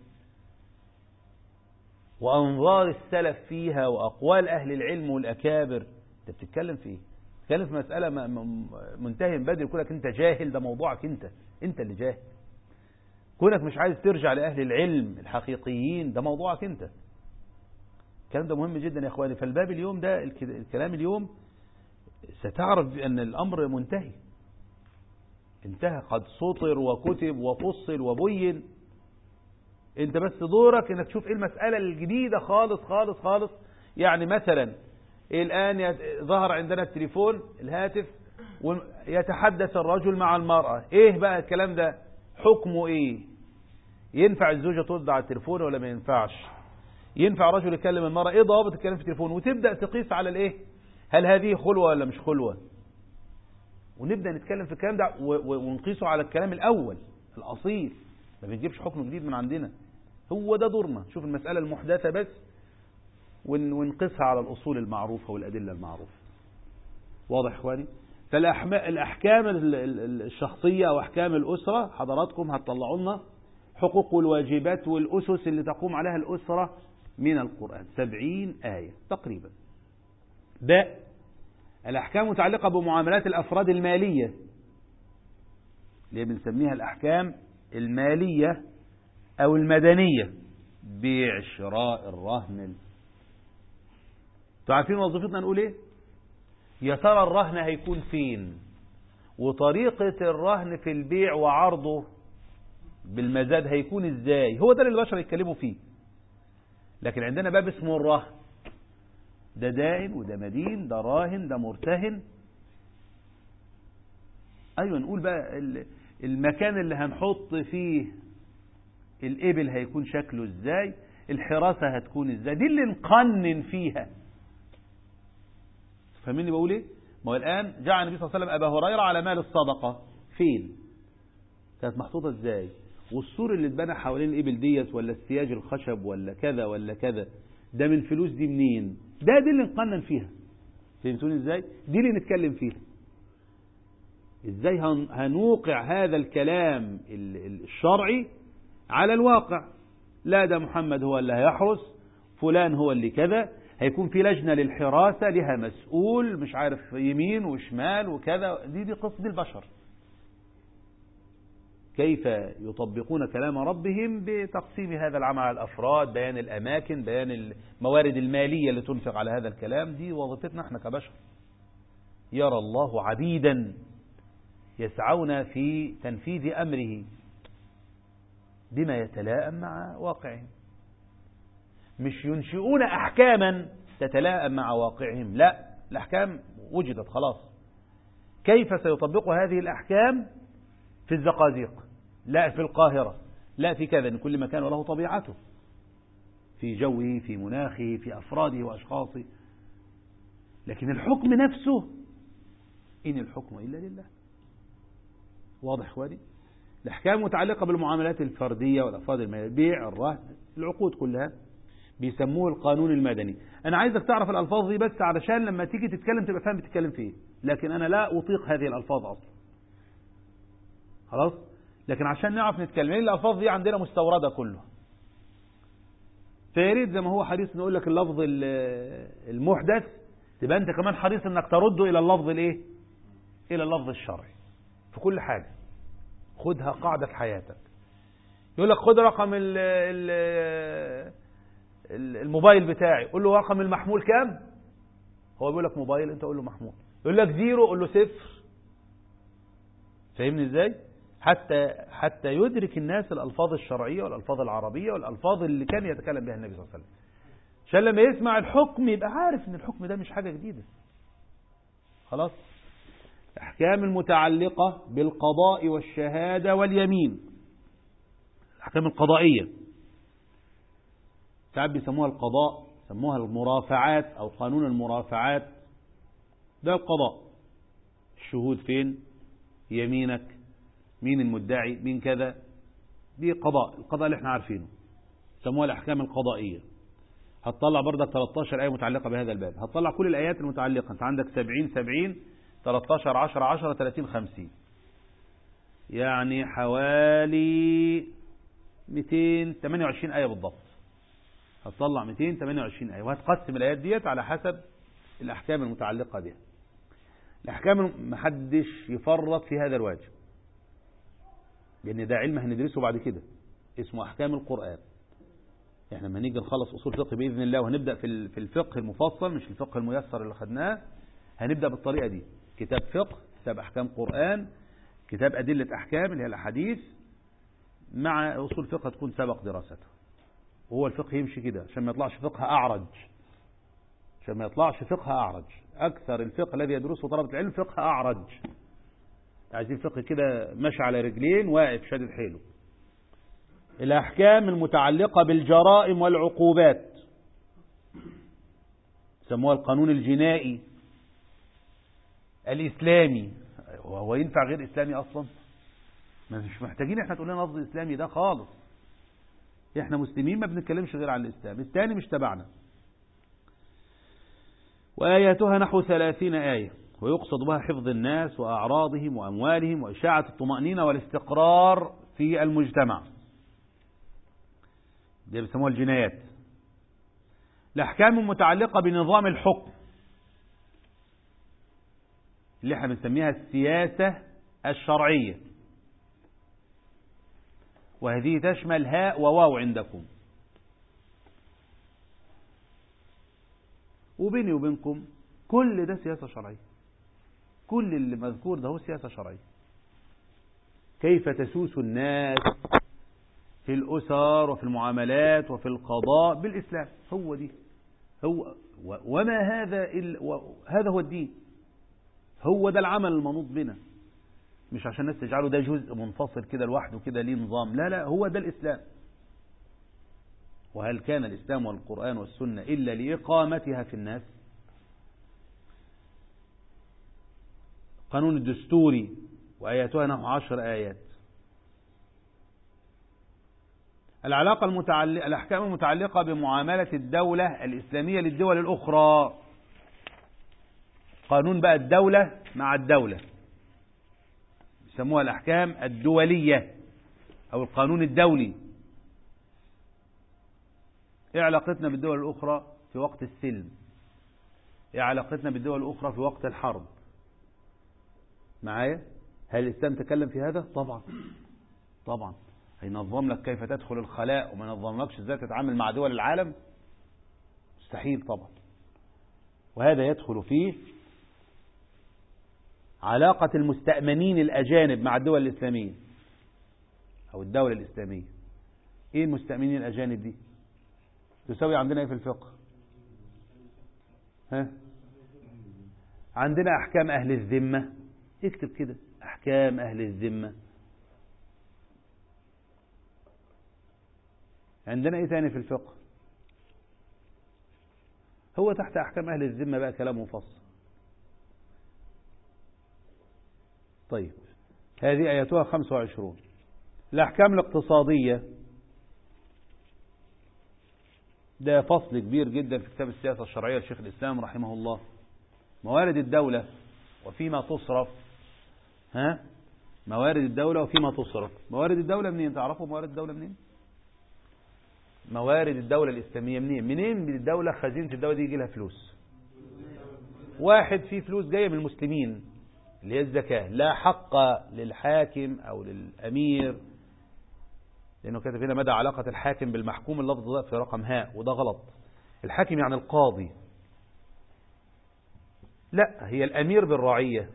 وأنظار السلف فيها وأقوال أهل العلم والأكابر. أنت بتتكلم في إيه؟ بتتكلم في مسألة منتهي من بدري. يقول لك أنت جاهل، ده موضوعك أنت اللي جاهل. كونك مش عايز ترجع لأهل العلم الحقيقيين ده موضوعك أنت. الكلام ده مهم جدا يا إخواني. فالباب اليوم ده الكلام اليوم ستعرف بأن الأمر منتهي، انتهى، قد سطر وكتب وفصل وبين. انت بس دورك انك تشوف ايه المسألة الجديدة خالص خالص خالص. يعني مثلا الآن ظهر عندنا التليفون الهاتف ويتحدث الرجل مع المرأة. ايه بقى الكلام ده؟ حكمه ايه؟ ينفع الزوجة ترد على التليفون ولا ما ينفعش؟ ينفع رجل يكلم المرأة؟ ايه ضوابط الكلام في التليفون؟ وتبدأ تقيس على الايه، هل هذه خلوة ولا مش خلوة، ونبدأ نتكلم في الكلام ده ونقيسه على الكلام الأول الأصيل. ما بنجيبش حكم جديد من عندنا. هو ده دورنا، شوف المسألة المحدثة بس ونقيسها على الأصول المعروفة والأدلة المعروفة. واضح إخواني؟ فالأحكام الشخصية أو أحكام الأسرة حضراتكم هتطلعوا لنا حقوق والواجبات والأسس اللي تقوم عليها الأسرة من القرآن 70 آية تقريبا. باء الأحكام متعلقة بمعاملات الأفراد المالية اللي بنسميها الأحكام المالية أو المدنية، بيع شراء الرهن. عارفين وظيفتنا نقول ايه؟ يا ترى الرهن هيكون فين، وطريقة الرهن في البيع وعرضه بالمزاد هيكون ازاي. هو ده اللي البشر يتكلموا فيه. لكن عندنا باب اسمه الرهن، ده دائن وده مدين، ده راهن ده مرتهن. ايوه نقول بقى المكان اللي هنحط فيه الإبل هيكون شكله ازاي، الحراسة هتكون ازاي، دي اللي نقنن فيها. فاهميني بقول ايه؟ ما هو الآن جاء النبي صلى الله عليه وسلم أبا هريرة على مال الصدقة، فين كانت محطوطة ازاي، والسور اللي اتبنى حوالين الإبل ديت ولا السياج الخشب ولا كذا ولا كذا، ده من فلوس دي منين، دي اللي نقنن فيها. فهمتوني ازاي؟ دي اللي نتكلم فيها. ازاي هنوقع هذا الكلام الشرعي على الواقع. لا ده محمد هو اللي هيحرس، فلان هو اللي كذا، هيكون في لجنة للحراسة لها مسؤول مش عارف يمين وشمال وكذا. دي قصة البشر كيف يطبقون كلام ربهم بتقسيم هذا العمل على الأفراد، بيان الأماكن، بيان الموارد المالية اللي تنفق على هذا الكلام. دي وظيفتنا احنا كبشر. يرى الله عبيدا يسعون في تنفيذ أمره بما يتلائم مع واقعهم، مش ينشئون أحكاما تتلائم مع واقعهم. لا، الأحكام وجدت خلاص. كيف سيطبقوا هذه الأحكام في الزقازيق، لا في القاهرة، لا في كذا. إن كل مكان وله طبيعته، في جوه، في مناخه، في أفراده وأشخاصه. لكن الحكم نفسه إن الحكم إلا لله. واضح إخواني؟ الأحكام متعلقة بالمعاملات الفردية والأفراد المالية، البيع، الرهن، العقود كلها بيسموه القانون المدني. أنا عايزك تعرف الألفاظ دي بس علشان لما تيجي تتكلم تبقى فاهم بتتكلم في إيه. لكن أنا لا أطيق هذه الألفاظ أصلا. خلاص؟ لكن عشان نعرف نتكلم، الألفاظ دي عندنا مستوردة كلها. فياريت زي ما هو حريص نقول لك اللفظ المحدث، تبقى أنت كمان حريص إنك ترده إلى اللفظ الإيه؟ إلى اللفظ الشرعي في كل حاجة. خدها قاعدة في حياتك. يقول لك خد رقم الموبايل بتاعي، قول له رقم المحمول كام؟ هو بيقول لك موبايل، انت قول له محمول. يقول لك 0، قول له 0. فاهمني ازاي؟ حتى يدرك الناس الألفاظ الشرعية والألفاظ العربية والألفاظ اللي كان يتكلم بها النبي صلى الله عليه وسلم، عشان لما يسمع الحكم يبقى عارف ان الحكم ده مش حاجة جديدة. خلاص؟ الأحكام المتعلقة بالقضاء والشهادة واليمين، الأحكام القضائية ساعات بيسموها القضاء، يسموها المرافعات أو قانون المرافعات. ده القضاء. الشهود فين، يمينك، مين المدعي، مين كذا. دي قضاء، القضاء اللي احنا عارفينه يسموها الأحكام القضائية. هتطلع برضك 13 آية متعلقة بهذا الباب. هتطلع كل الآيات المتعلقة. انت عندك 70 13 10 10 30 50، يعني حوالي 228 آية بالضبط. هتطلع 228 آية، وهتقسم الآيات ديت على حسب الأحكام المتعلقة بها. الأحكام محدش يفرط في هذا الواجب، لأن ده علم هندرسه بعد كده اسمه أحكام القرآن. احنا لما نيجي نخلص أصول فقه بإذن الله وهنبدأ في الفقه المفصل، مش الفقه الميسر اللي خدناه، هنبدأ بالطريقة دي. كتاب فقه، كتاب أحكام قرآن، كتاب أدلة أحكام اللي هي الأحاديث، مع أصول فقه تكون سبق دراسته. وهو الفقه يمشي كده عشان ما يطلعش فقه أعرج، عشان ما يطلعش فقه أعرج. أكثر الفقه الذي يدرسه طلبة العلم فقه أعرج، عايزين فقه كده ماشي على رجلين واقف شادد حيله. الأحكام المتعلقة بالجرائم والعقوبات سموها القانون الجنائي الإسلامي. وهو ينفع غير إسلامي أصلا؟ مش محتاجين احنا تقول لنا لفظ إسلامي ده خالص. احنا مسلمين ما بنتكلمش غير عن الإسلام، الثاني مش تبعنا. وآياتها نحو 30 آية. ويقصد بها حفظ الناس وأعراضهم وأموالهم وإشاعة الطمأنينة والاستقرار في المجتمع، دي بيسموها الجنايات. الأحكام متعلقة بنظام الحكم اللي احنا بنسميها السياسة الشرعية، وهذه تشمل هاء وواو عندكم. وبيني وبينكم كل ده سياسة شرعية، كل اللي مذكور ده هو سياسة شرعية. كيف تسوس الناس في الأسر وفي المعاملات وفي القضاء بالإسلام، هو دي هو. وما هذا هذا هو الدين، هو ده العمل المنوط بنا، مش عشان الناس تجعله ده جزء منفصل كده لوحده كده ليه نظام، لا لا، هو ده الإسلام. وهل كان الإسلام والقرآن والسنة إلا لإقامتها في الناس؟ قانون الدستوري وآياتها نحو 10 آيات. الأحكام المتعلقة بمعاملة الدولة الإسلامية للدول الأخرى، قانون بقى الدولة مع الدولة، يسموها الأحكام الدولية أو القانون الدولي. إيه علاقتنا بالدول الأخرى في وقت السلم؟ إيه علاقتنا بالدول الأخرى في وقت الحرب؟ معايا؟ هل الإسلام تكلم في هذا؟ طبعا طبعا. هينظم لك كيف تدخل الخلاء وما ينظملكش ازاي تتعامل مع دول العالم؟ مستحيل طبعا. وهذا يدخل فيه علاقة المستأمنين الأجانب مع الدول الإسلامية أو الدولة الإسلامية. إيه المستأمنين الأجانب دي؟ تساوي عندنا إيه في الفقه؟ ها؟ عندنا أحكام أهل الذمة، اكتب كده أحكام أهل الذمة. عندنا إيه تاني في الفقه؟ هو تحت أحكام أهل الذمة بقى كلام مفصل. طيب هذه آياتها 25. الأحكام الاقتصادية ده فصل كبير جدا في كتاب السياسة الشرعية لشيخ الإسلام رحمه الله. موارد الدولة وفيما تصرف. ها؟ موارد الدولة وفيما تصرف. موارد الدولة منين؟ تعرفوا موارد الدولة منين؟ موارد الدولة الإسلامية منين؟ من الدولة خزينة الدولة دي يجي لها فلوس. واحد فيه فلوس جاية من المسلمين اللي هي الزكاة، لا حق للحاكم أو للأمير، لأنه كتب هنا مدى علاقة الحاكم بالمحكوم، اللفظ ده في رقم هاء وده غلط. الحاكم يعني القاضي، لا، هي الأمير بالرعية،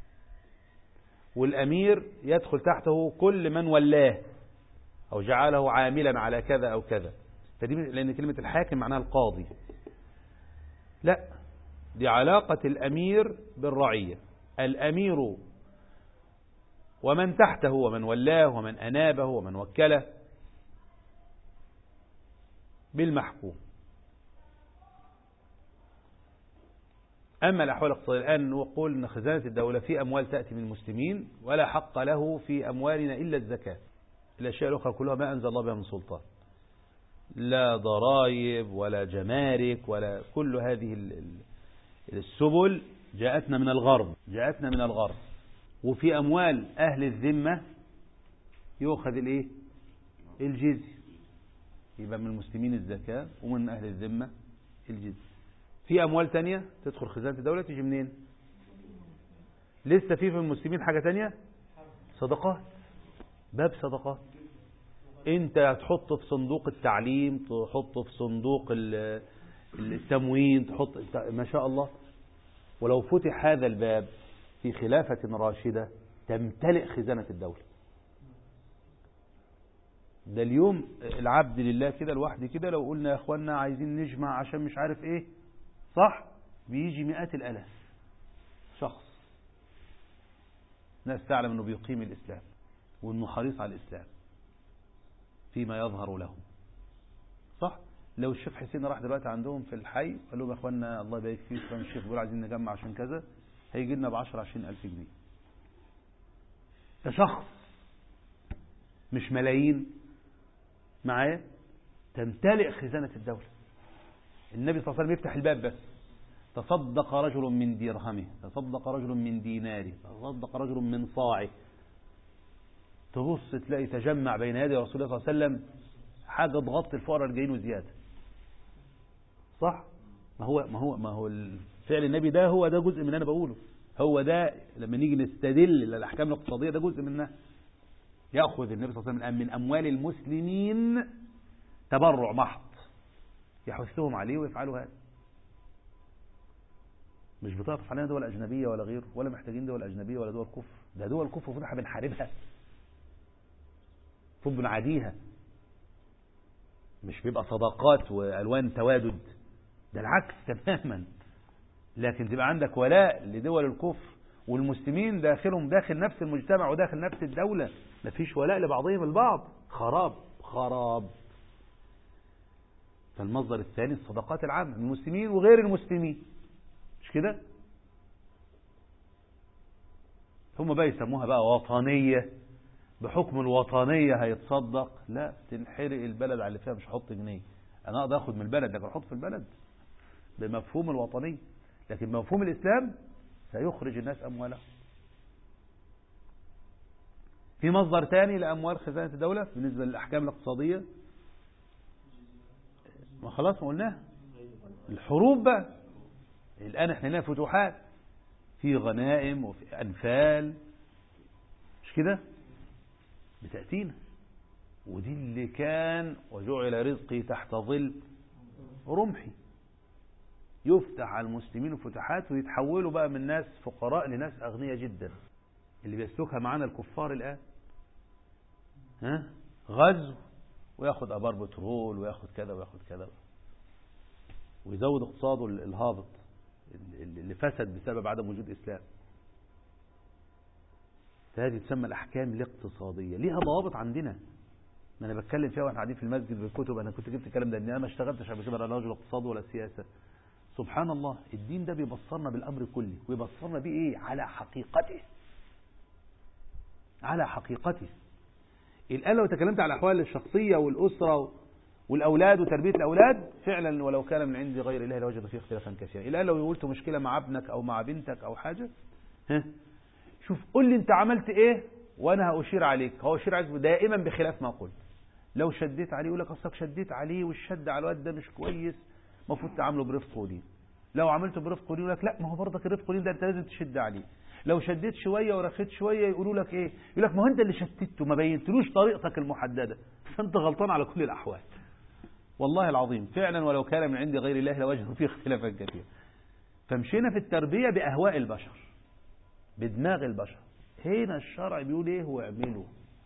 والأمير يدخل تحته كل من ولاه أو جعله عاملا على كذا أو كذا، فدي لأن كلمة الحاكم معناها القاضي. لا، دي علاقة الأمير بالرعية، الأمير ومن تحته ومن ولاه ومن أنابه ومن وكله بالمحكوم. أما الأحوال الاقتصادية الآن نقول أن خزانة الدولة في أموال تأتي من المسلمين ولا حق له في أموالنا إلا الزكاة. الأشياء الأخرى كلها ما أنزل الله بها من سلطان، لا ضرائب ولا جمارك ولا كل هذه السبل جاءتنا من الغرب، جاءتنا من الغرب. وفي أموال أهل الذمة يؤخذ الإيه؟ الجزية، يبقى من المسلمين الزكاة ومن أهل الذمة الجزية. في أموال تانية تدخل خزانة الدولة تيجي منين؟ لسه في المسلمين حاجة تانية، صدقات، باب صدقات. انت تحط في صندوق التعليم، تحط في صندوق التموين، تحط ما شاء الله. ولو فتح هذا الباب في خلافة راشدة تمتلئ خزانة الدولة. ده اليوم العبد لله كده لوحده كده، لو قلنا يا اخوانا عايزين نجمع عشان مش عارف ايه، صح، بيجي مئات الآلاف شخص، ناس تعلم انه بيقيم الإسلام وانه حريص على الإسلام فيما يظهر له، صح. لو الشيخ حسين راح دلوقتي عندهم في الحي قال لهم يا اخوانا الله يبارك فيكم الشيخ بيقول عايزين نجمع عشان كذا، هيجي لنا ب10-20 ألف جنيه. ده شخص مش ملايين معايا، تمتلئ خزانة الدولة. النبي صلى الله عليه وسلم يفتح الباب بس. تصدق رجل من درهمه، تصدق رجل من ديناره، تصدق رجل من صاعه، تبص تلاقي تجمع بين يدي رسول الله صلى الله عليه وسلم حاجة تغطي الفقراء الجايين وزيادة. صح؟ ما هو فعل النبي ده هو ده جزء من أنا بقوله. هو ده لما نيجي نستدل للأحكام الاقتصادية ده جزء منها. يأخذ النبي صلى الله عليه وسلم من أموال المسلمين تبرع محض يحثهم عليه ويفعلوا هذا. مش بتعطف علينا دول أجنبية ولا غير، ولا محتاجين دول أجنبية ولا دول كفر. ده دول كفر المفروض احنا بنحاربها، المفروض بنعاديها. مش بيبقى صداقات وألوان تودد، ده العكس تماما. لكن تبقى عندك ولاء لدول الكفر والمسلمين داخلهم داخل نفس المجتمع وداخل نفس الدولة، مفيش ولاء لبعضهم البعض، خراب. فالمصدر الثاني الصداقات العامة، المسلمين وغير المسلمين، مش كده؟ هم بقى يسموها بقى وطنية، بحكم الوطنية هيتصدق. لا، تنحرق البلد على اللي فيها، مش هحط جنيه. انا اقدر اخد من البلد لكن احط في البلد بمفهوم الوطنية، لكن بمفهوم الاسلام سيخرج الناس اموالهم. في مصدر ثاني لاموال خزانة الدولة بالنسبة للاحكام الاقتصادية، ما خلاص ما قلناها، الحروب بقى. الان احنا هنا فتوحات، في غنائم وفي انفال، مش كده؟ بتأتينا، ودي اللي كان وجعل رزقي تحت ظل رمحي. يفتح على المسلمين فتحات ويتحولوا بقى من ناس فقراء لناس أغنياء جدا. اللي بيسلكها معانا الكفار الآن، غزو وياخد أبار بترول وياخد كذا وياخد كذا، ويزود اقتصاده الهابط اللي فسد بسبب عدم وجود إسلام. فهذه تسمى الأحكام الاقتصادية، ليها ضوابط عندنا. ما أنا بتكلم فيها واحنا قاعدين في المسجد بالكتب. أنا كنت جبت الكلام ده إن أنا ما اشتغلتش قبل كده لا رجل اقتصاد ولا سياسة. سبحان الله، الدين ده بيبصرنا بالأمر كله، ويبصرنا بيه إيه؟ على حقيقته، على حقيقته. الآن لو تكلمت على الأحوال الشخصية والأسرة والأولاد وتربية الأولاد، فعلا ولو كان من عند غير الله لوجد فيه اختلافا كثيرا. الآن لو قلت مشكلة مع ابنك أو مع بنتك أو حاجة، شوف قل لي أنت عملت إيه وأنا هأشير عليك. هو أشير عليك دائما بخلاف ما قلت. لو شديت عليه يقول لك أصلك شديت عليه، والشد على الواد ده مش كويس، المفروض تعامله برفق ولين. لو عملته برفق ولين يقول لك لا، ما هو برضك الرفق ولين ده أنت لازم تشد عليه. لو شديت شوية ورخيت شوية يقولوا لك إيه؟ يقول لك ما هو أنت اللي شتته، ما بينتلوش طريقتك المحددة، فأنت غلطان على كل الأحوال. والله العظيم فعلا ولو كان من عند غير الله لوجدوا فيه اختلافا كثيرا. فمشينا في التربية بأهواء البشر، بدماغ البشر. هنا الشرع بيقول ايه؟ واعملوا،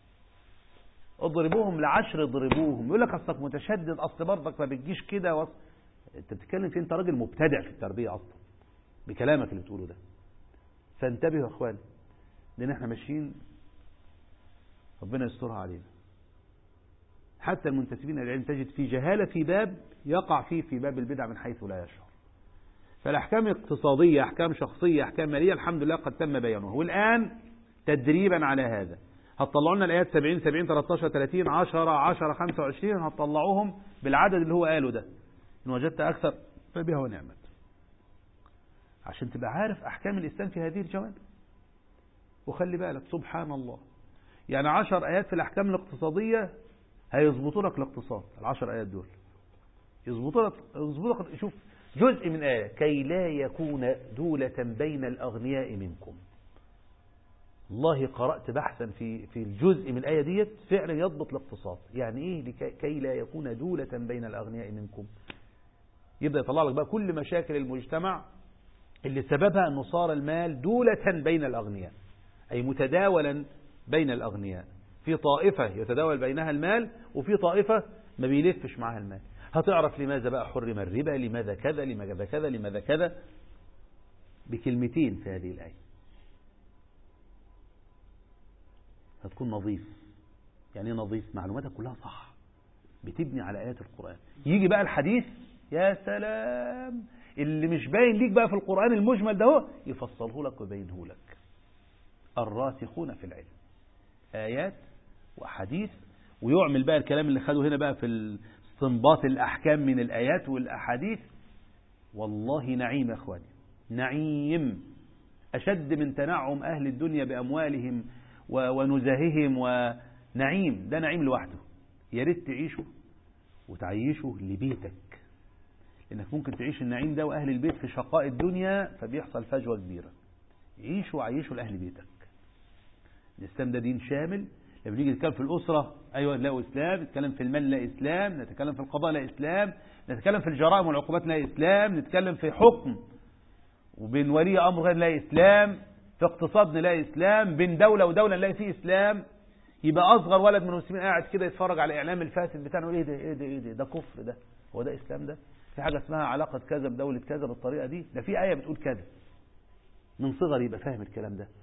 اضربوهم ل10 اضربوهم. يقول لك اصلك متشدد، اصل برضك ما بتجيش كده انت بتتكلم في، انت راجل مبتدع في التربية اصلا بكلامك اللي بتقوله ده. فانتبهوا يا اخواني، لان احنا ماشيين ربنا يسترها علينا. حتى المنتسبين الى العلم تجد في جهالة في باب يقع فيه في باب البدع من حيث لا يشعر. فالاحكام اقتصادية، احكام شخصية، احكام مالية، الحمد لله قد تم بيانها. والان تدريبا على هذا هتطلعوا لنا الايات 70 70 13 30 10 10 25، هتطلعوهم بالعدد اللي هو قاله ده. ان وجدت اكثر فبها ونعمت، عشان تبقى عارف احكام الاسلام في هذه الجوانب. وخلي بالك سبحان الله، يعني 10 ايات في الاحكام الاقتصادية هيظبطوا لك الاقتصاد. ال10 ايات دول يظبطوا لك. شوف جزء من آية: كي لا يكون دولة بين الأغنياء منكم. والله قرأت بحثا في الجزء من الآية ديت، فعلا يضبط الاقتصاد. يعني إيه كي لا يكون دولة بين الأغنياء منكم؟ يبدأ يطلع لك بقى كل مشاكل المجتمع اللي سببها أنه صار المال دولة بين الأغنياء، أي متداولا بين الأغنياء. في طائفة يتداول بينها المال، وفي طائفة ما بيلفش معها المال. هتعرف لماذا بقى حرم الربا، لماذا كذا، لماذا كذا، لماذا كذا، بكلمتين في هذه الآية. هتكون نظيف. يعني ايه نظيف؟ معلوماتك كلها صح، بتبني على آيات القرآن. يجي بقى الحديث، يا سلام، اللي مش باين ليك بقى في القرآن المجمل ده هو يفصله لك ويبينه لك. الراسخون في العلم، آيات وأحاديث، ويعمل بقى الكلام اللي خده هنا بقى في استنباط الأحكام من الآيات والأحاديث، والله نعيم يا أخواني، نعيم أشد من تنعم أهل الدنيا بأموالهم ونزاههم، ونعيم ده نعيم لوحده. يا ريت تعيشه وتعيشه لبيتك، لأنك ممكن تعيش النعيم ده وأهل البيت في شقاء الدنيا فبيحصل فجوة كبيرة. عيشه وعيشه لأهل بيتك. الإسلام ده دين شامل. لما نيجي نتكلم في الأسرة، أيوة لا إسلام، نتكلم في المال لا إسلام، نتكلم في القضاء لا إسلام، نتكلم في الجرائم والعقوبات لا إسلام، نتكلم في حكم وبين ولي أمر غير لا إسلام، في اقتصادنا لا إسلام، بين دولة ودولة لا فيه إسلام. يبقى أصغر ولد من المسلمين قاعد كده يتفرج على الإعلام الفاسد بتاعنا يقول إيه ده كفر ده، هو ده إسلام ده؟ في حاجة اسمها علاقة كذا بدولة كذا بالطريقة دي؟ ده في آية بتقول كذا. من صغر يبقى فاهم الكلام ده.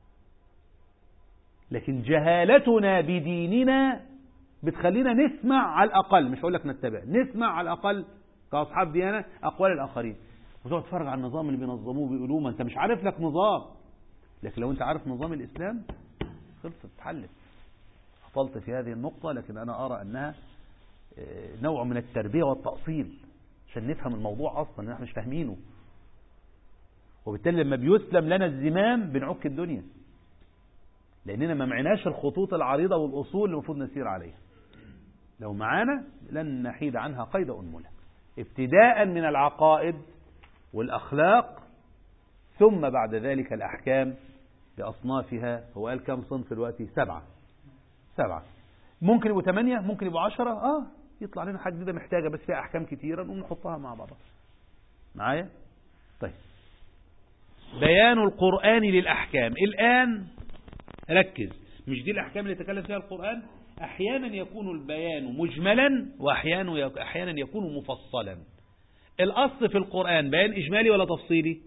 لكن جهالتنا بديننا بتخلينا نسمع على الأقل، مش هقول لك نتبع، نسمع على الأقل كأصحاب ديانة أقوال الآخرين، وتقعد تتفرج على النظام اللي بينظموه بيقولوه. ما أنت مش عارف لك نظام، لكن لو أنت عارف نظام الإسلام خلصت تتحلل. أطلت في هذه النقطة، لكن أنا أرى أنها نوع من التربية والتأصيل عشان نفهم الموضوع أصلا، نحن مش فاهمينه. وبالتالي لما بيسلم لنا الزمام بنعك الدنيا، لأننا ما معناش الخطوط العريضة والأصول اللي المفروض نسير عليها. لو معانا لن نحيد عنها قيد أنملة، ابتداء من العقائد والأخلاق، ثم بعد ذلك الأحكام بأصنافها. هو قال كم صنف دلوقتي؟ 7. ممكن يبقوا 8، ممكن يبقوا 10. يطلع لنا حاجة جديدة محتاجة بس فيها أحكام كتيرة ونحطها مع بعضها. معايا؟ طيب، بيان القرآن للأحكام. الآن ركز، مش دي الأحكام اللي تكلم فيها القرآن؟ أحيانا يكون البيان مجملا، وأحيانا يكون مفصلا. الأصل في القرآن بيان إجمالي ولا تفصيلي؟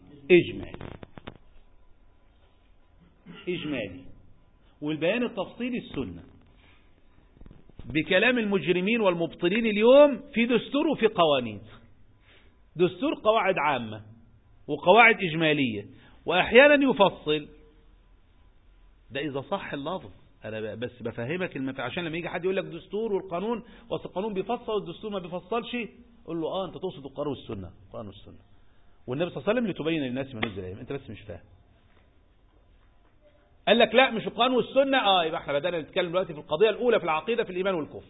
إجمالي. والبيان التفصيلي السنة. بكلام المجرمين والمبطلين اليوم في دستور وفي قوانين. دستور قواعد عامة وقواعد إجمالية، وأحيانا يفصل. ده إذا صح اللفظ. أنا بس بفهمك عشان لما يجي حد يقول لك دستور والقانون، وأصل القانون بيفصل والدستور ما بيفصلش، قول له أنت تقصد القرآن والسنة. القرآن والسنة والنبي صلى الله عليه وسلم لتبين للناس ما نزل إليهم، أنت بس مش فاهم. قال لك لا مش القرآن والسنة، يبقى احنا بدأنا نتكلم دلوقتي في القضية الأولى في العقيدة، في الإيمان والكفر.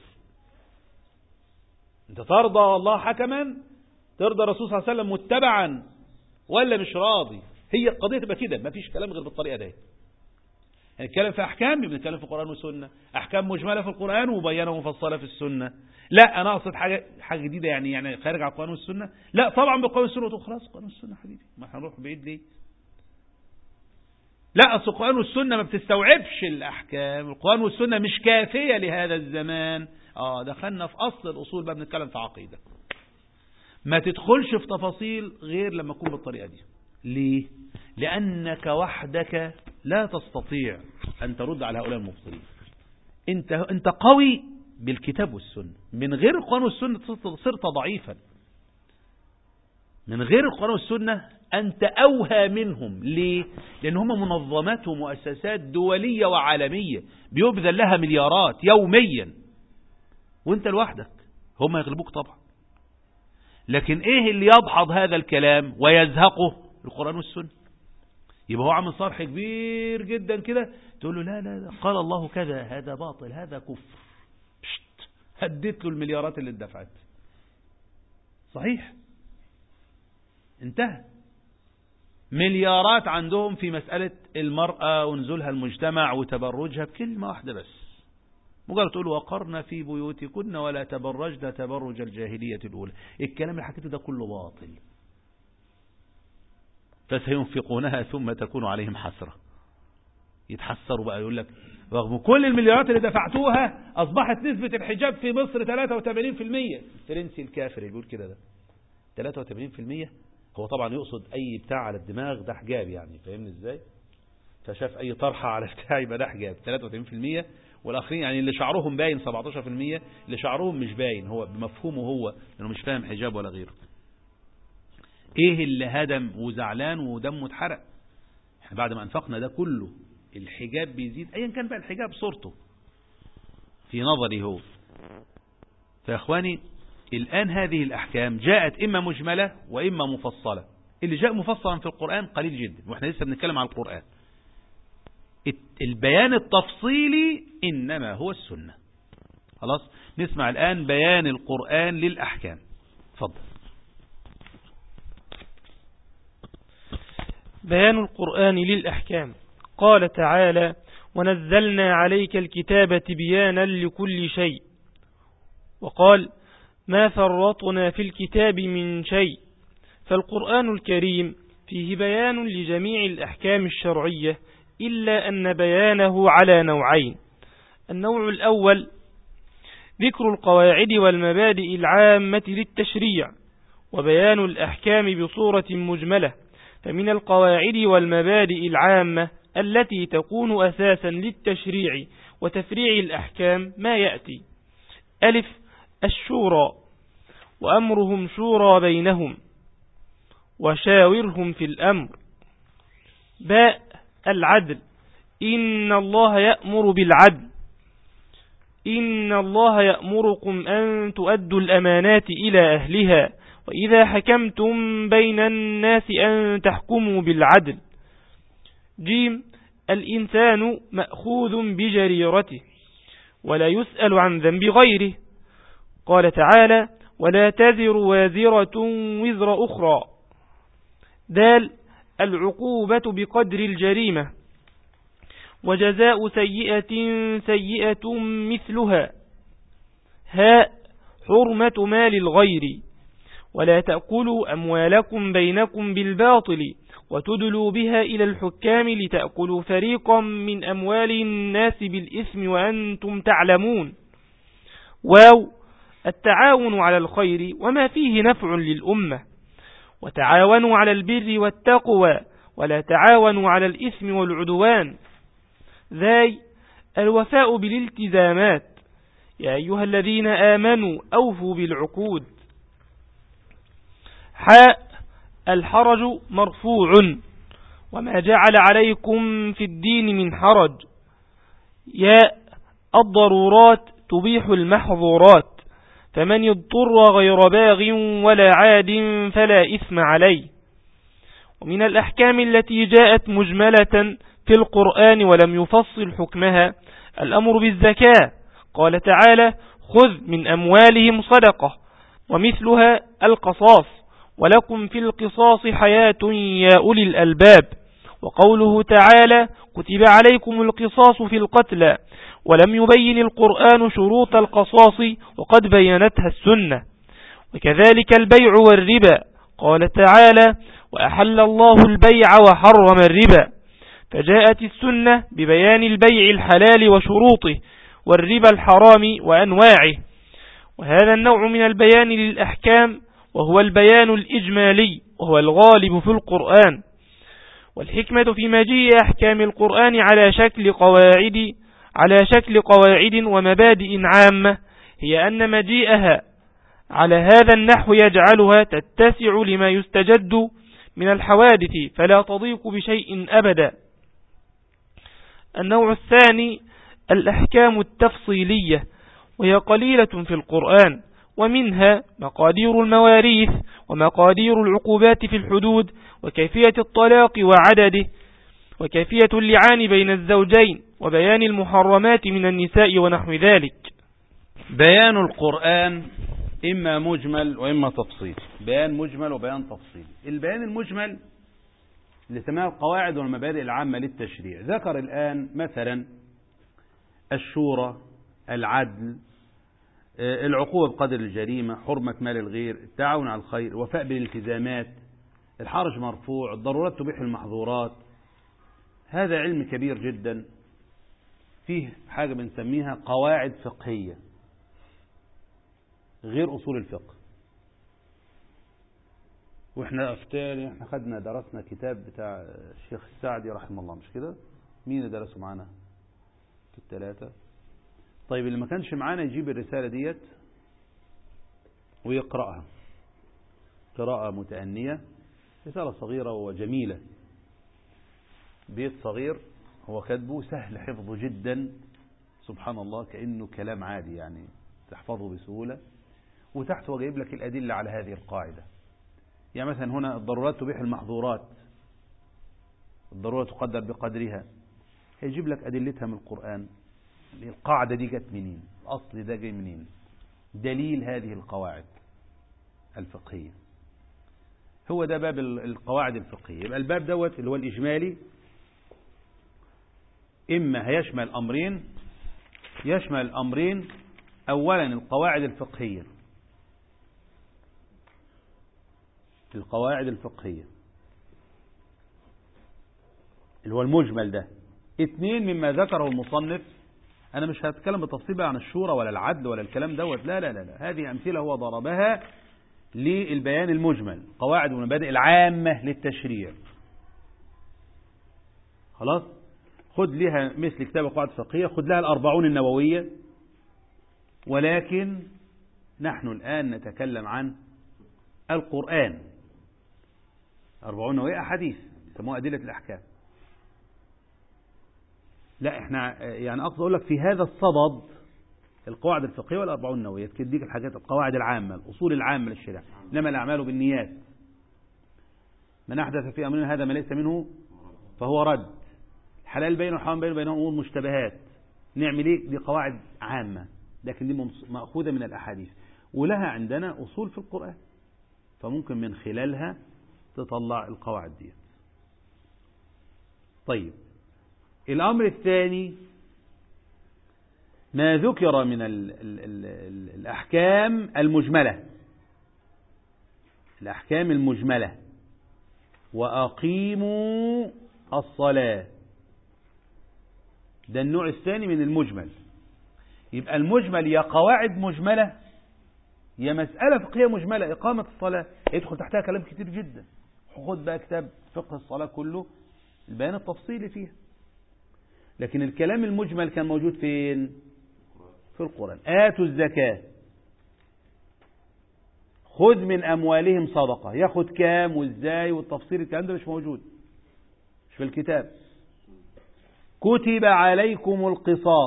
أنت ترضى الله حكما، ترضى الرسول صلى الله عليه وسلم متبعا، ولا مش راضي؟ هي القضية تبقى كده، ما فيش كلام غير بالطريقة دي. هنتكلم في أحكام، يبقى نتكلم في القرآن والسنة. أحكام مجملة في القرآن ومبينة ومفصلة في السنة. لا أنا أقصد حاجة جديدة، يعني خارج على القرآن والسنة. لا طبعا بالقرآن والسنة. خلاص القرآن والسنة حبيبي، ما هنروح بعيد ليه؟ لا أصل القرآن والسنة ما بتستوعبش الأحكام، القرآن والسنة مش كافية لهذا الزمان. دخلنا في أصل الأصول بقى، بنتكلم في عقيدة. ما تدخلش في تفاصيل غير لما تكون بالطريقة دي. ليه؟ لأنك وحدك لا تستطيع أن ترد على هؤلاء المبطلين. أنت قوي بالكتاب والسنة. من غير القرآن والسنة صرت ضعيفا. من غير القرآن والسنة أنت أوهى منهم. ليه؟ لأن هم منظمات ومؤسسات دولية وعالمية بيبذل لها مليارات يوميا، وانت لوحدك. هم يغلبوك طبعا. لكن ايه اللي يدحض هذا الكلام ويزهقه؟ القرآن والسنة. يبقى هو عامل صرح كبير جدا كده، تقول له لا قال الله كذا، هذا باطل، هذا كفر. هديت له المليارات اللي اتدفعت. صحيح، انتهى. مليارات عندهم في مسألة المرأة ونزولها المجتمع وتبرجها بكلمة واحدة بس. مجرد تقول وقرنا في بيوتكن ولا تبرجن تبرج الجاهلية الأولى. الكلام اللي حكيته ده كله باطل. فسينفقونها ثم تكون عليهم حسرة. يتحسروا بقى، يقول لك رغم كل المليارات اللي دفعتوها أصبحت نسبة الحجاب في مصر 83%. الفرنسي الكافر اللي بيقول كده ده 83%. هو طبعا يقصد أي بتاع على الدماغ ده حجاب، يعني فاهمني ازاي؟ فشاف أي طرحة على بتاع يبقى ده حجاب. 83%. والآخرين يعني اللي شعرهم باين 17%، اللي شعرهم مش باين، هو بمفهومه هو لأنه مش فاهم حجاب ولا غيره. ايه اللي هدم وزعلان ودمه اتحرق؟ احنا بعد ما انفقنا ده كله الحجاب بيزيد، ايا كان بقى الحجاب صورته في نظري هو. فيا اخواني الآن هذه الأحكام جاءت إما مجملة وإما مفصلة. اللي جاء مفصلا في القرآن قليل جدا، وإحنا لسه بنتكلم عن القرآن. البيان التفصيلي إنما هو السنة. خلاص، نسمع الآن بيان القرآن للأحكام. تفضل. بيان القرآن للأحكام. قال تعالى: ونزلنا عليك الكتاب تبيانا لكل شيء. وقال: ما فرطنا في الكتاب من شيء. فالقرآن الكريم فيه بيان لجميع الأحكام الشرعية، إلا أن بيانه على نوعين. النوع الأول ذكر القواعد والمبادئ العامة للتشريع، وبيان الأحكام بصورة مجملة. فمن القواعد والمبادئ العامة التي تكون أساسا للتشريع وتفريع الأحكام ما يأتي: ألف، الشورى، وأمرهم شورى بينهم، وشاورهم في الأمر. باء، العدل، إن الله يأمر بالعدل، إن الله يأمركم أن تؤدوا الأمانات إلى أهلها، وإذا حكمتم بين الناس أن تحكموا بالعدل. جيم، الإنسان مأخوذ بجريرته ولا يسأل عن ذنب غيره. قال تعالى: ولا تزر وازرة وزر أخرى. دال، العقوبة بقدر الجريمة، وجزاء سيئة سيئة مثلها. هاء، حرمة مال الغير، ولا تأكلوا أموالكم بينكم بالباطل وتدلوا بها إلى الحكام لتأكلوا فريقا من أموال الناس بالإثم وأنتم تعلمون. واو، التعاون على الخير وما فيه نفع للأمة، وتعاونوا على البر والتقوى ولا تعاونوا على الإثم والعدوان. ذاي، الوفاء بالالتزامات، يا أيها الذين آمنوا أوفوا بالعقود. حاء، الحرج مرفوع، وما جعل عليكم في الدين من حرج. ياء، الضرورات تبيح المحظورات، فمن اضطر غير باغ ولا عاد فلا إثم عليه. ومن الأحكام التي جاءت مجملة في القرآن ولم يفصل حكمها الأمر بالزكاة. قال تعالى: خذ من أموالهم صدقة، ومثلها القصاص، ولكم في القصاص حياة يا أولي الألباب. وقوله تعالى: كتب عليكم القصاص في القتلى، ولم يبين القرآن شروط القصاص وقد بينتها السنة. وكذلك البيع والربا. قال تعالى: وأحل الله البيع وحرم الربا. فجاءت السنة ببيان البيع الحلال وشروطه، والربا الحرام وأنواعه. وهذا النوع من البيان للأحكام وهو البيان الإجمالي، وهو الغالب في القرآن. والحكمة في مجيء أحكام القرآن على شكل قواعد ومبادئ عامة هي أن مجيئها على هذا النحو يجعلها تتسع لما يستجد من الحوادث فلا تضيق بشيء أبدا. النوع الثاني الأحكام التفصيلية، وهي قليلة في القرآن، ومنها مقادير المواريث، ومقادير العقوبات في الحدود، وكيفية الطلاق وعدده، وكيفية اللعان بين الزوجين، وبيان المحرمات من النساء ونحو ذلك. بيان القرآن إما مجمل وإما تفصيل. بيان مجمل وبيان تفصيل. البيان المجمل لسماع القواعد والمبادئ العامة للتشريع، ذكر الآن مثلا الشورى، العدل، العقوبة بقدر الجريمة، حرمة مال الغير، التعاون على الخير، وفاء بالالتزامات، الحرج مرفوع، الضرورات تبيح المحظورات. هذا علم كبير جدا، فيه حاجة بنسميها قواعد فقهية غير أصول الفقه. واحنا خدنا درسنا كتاب بتاع الشيخ السعدي رحمه الله، مش كده؟ مين اللي درسه معانا؟ الثلاثة. طيب اللي ما كانش معانا يجيب الرسالة ديت ويقرأها قراءة متأنية، رسالة صغيرة وجميلة، بيت صغير هو كاتبه سهل حفظه جدا، سبحان الله، كأنه كلام عادي يعني تحفظه بسهولة. وتحت هو جايب لك الأدلة على هذه القاعدة. يعني مثلا هنا الضرورات تبيح المحظورات، الضرورة تقدر بقدرها، هيجيب لك أدلتها من القرآن. القاعدة دي جت منين؟ الأصل ده جاي منين؟ دليل هذه القواعد الفقهية. هو ده باب القواعد الفقهية. يبقى الباب دوت اللي هو الإجمالي إما هيشمل أمرين، يشمل الأمرين. أولا القواعد الفقهية، القواعد الفقهية اللي هو المجمل ده. اثنين مما ذكره المصنف، أنا مش هتكلم بالتفصيل عن الشورى ولا العدل ولا الكلام دوت، لا لا لا لا، هذه أمثلة هو ضربها للبيان المجمل، قواعد والمبادئ العامة للتشريع. خلاص، خد لها مثل كتاب قواعد فقهية، خد لها الأربعون النووية. ولكن نحن الآن نتكلم عن القرآن. الأربعون النووية أحاديث يسموها أدلة الأحكام. لا احنا يعني أقصد أقول لك في هذا الصدد القواعد الفقهية والأربعون النووية تديك الحاجات، القواعد العامة، الأصول العامة للشريعة. إنما الأعمال بالنيات، من أحدث في أمرنا هذا ما ليس منه فهو رد. الحلال بين والحرام بين، بينهم أمور مشتبهات، نعمل إيه؟ دي قواعد عامة، لكن دي مأخوذة من الأحاديث، ولها عندنا أصول في القرآن، فممكن من خلالها تطلع القواعد دي. طيب، الأمر الثاني ما ذكر من الأحكام المجملة، الأحكام المجملة. وأقيموا الصلاة، ده النوع الثاني من المجمل. يبقى المجمل يا قواعد مجملة يا مسألة فقهية مجملة. إقامة الصلاة يدخل تحتها كلام كتير جدا، خد بقى كتاب فقه الصلاة كله البيان التفصيلي فيها. لكن الكلام المجمل كان موجود فين؟ في القرآن. آتوا الزكاة، خذ من أموالهم صدقة، ياخد كام وإزاي والتفصيل، الكلام ده مش موجود، مش في الكتاب. كتب عليكم القصاص،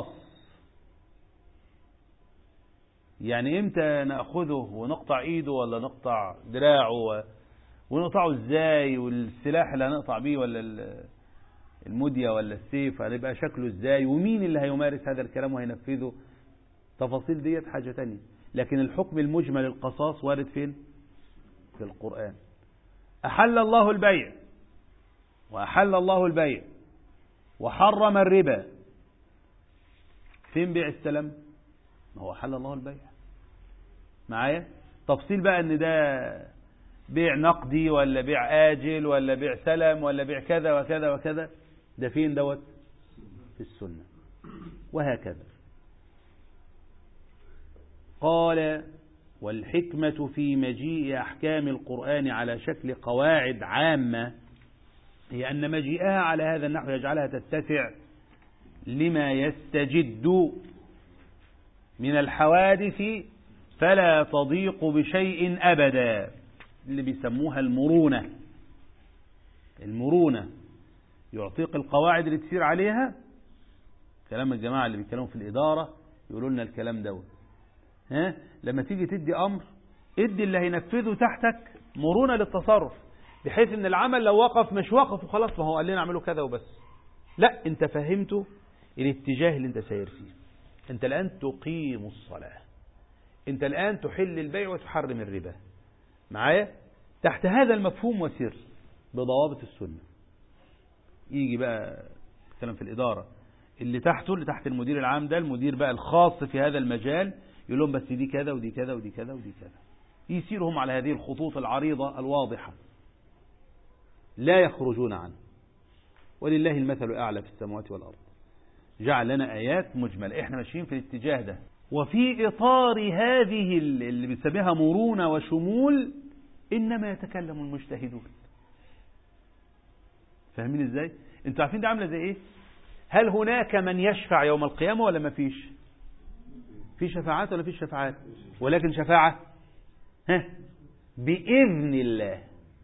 يعني امتى نأخذه ونقطع ايده ولا نقطع دراعه، ونقطعه ازاي، والسلاح اللي هنقطع بيه ولا المدية ولا السيف هيبقى شكله ازاي، ومين اللي هيمارس هذا الكلام وهينفذه. تفاصيل ديت حاجة تانية. لكن الحكم المجمل القصاص وارد فين؟ في القرآن. أحل الله البيع، وأحل الله البيع وحرم الربا. فين بيع السلام؟ ما هو أحل الله البيع. معايا تفصيل بقى ان ده بيع نقدي ولا بيع آجل ولا بيع سلم ولا بيع كذا وكذا وكذا، ده فين دوت؟ في السنة. وهكذا قال: والحكمة في مجيء أحكام القرآن على شكل قواعد عامة هي أن مجيئها على هذا النحو يجعلها تتسع لما يستجد من الحوادث فلا تضيق بشيء أبدا، اللي بيسموها المرونة. المرونة يعطيك القواعد اللي تسير عليها. كلام الجماعة اللي بيتكلموا في الإدارة يقولوا لنا الكلام دوت، لما تيجي تدي أمر ادي اللي هينفذه تحتك مرونة للتصرف، بحيث ان العمل لو وقف مش وقف وخلاص، ما هو قال لنا اعمله كذا وبس، لا، انت فهمته الاتجاه اللي انت ساير فيه. انت الآن تقيم الصلاة، انت الآن تحل البيع وتحرم الربا. معايا؟ تحت هذا المفهوم وسر بضوابط السنة. يجي بقى كلام في الإدارة اللي تحته، اللي تحت المدير العام ده، المدير بقى الخاص في هذا المجال، يقول لهم بس دي كذا ودي كذا ودي كذا ودي كذا، يسيرهم على هذه الخطوط العريضة الواضحة لا يخرجون عنه. ولله المثل الأعلى في السماوات والأرض. جعل لنا آيات مجملة، احنا ماشيين في الاتجاه ده، وفي إطار هذه اللي بنسميها مرونة وشمول إنما يتكلم المجتهدون. فاهمين ازاي؟ انتوا عارفين ده عامله زي ايه؟ هل هناك من يشفع يوم القيامة ولا ما فيش؟ في شفاعات ولا فيش شفاعات؟ ولكن شفاعة بإذن الله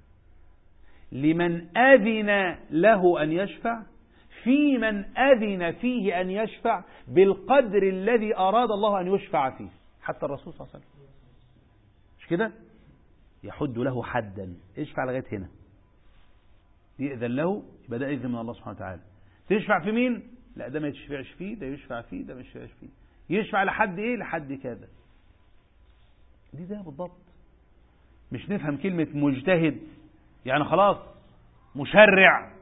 لمن أذن له أن يشفع، في من أذن فيه أن يشفع بالقدر الذي أراد الله أن يشفع فيه، حتى الرسول صلى الله عليه وسلم. مش كده؟ يحد له حدا، اشفع لغاية هنا، يأذن له، يبقى ده إذن من الله سبحانه وتعالى. تشفع في مين؟ لا ده ما يشفعش فيه، ده يشفع فيه، ده ما يشفعش فيه. يشفع لحد ايه؟ لحد كذا. دي ده بالضبط. مش نفهم كلمة مجتهد يعني خلاص مشرع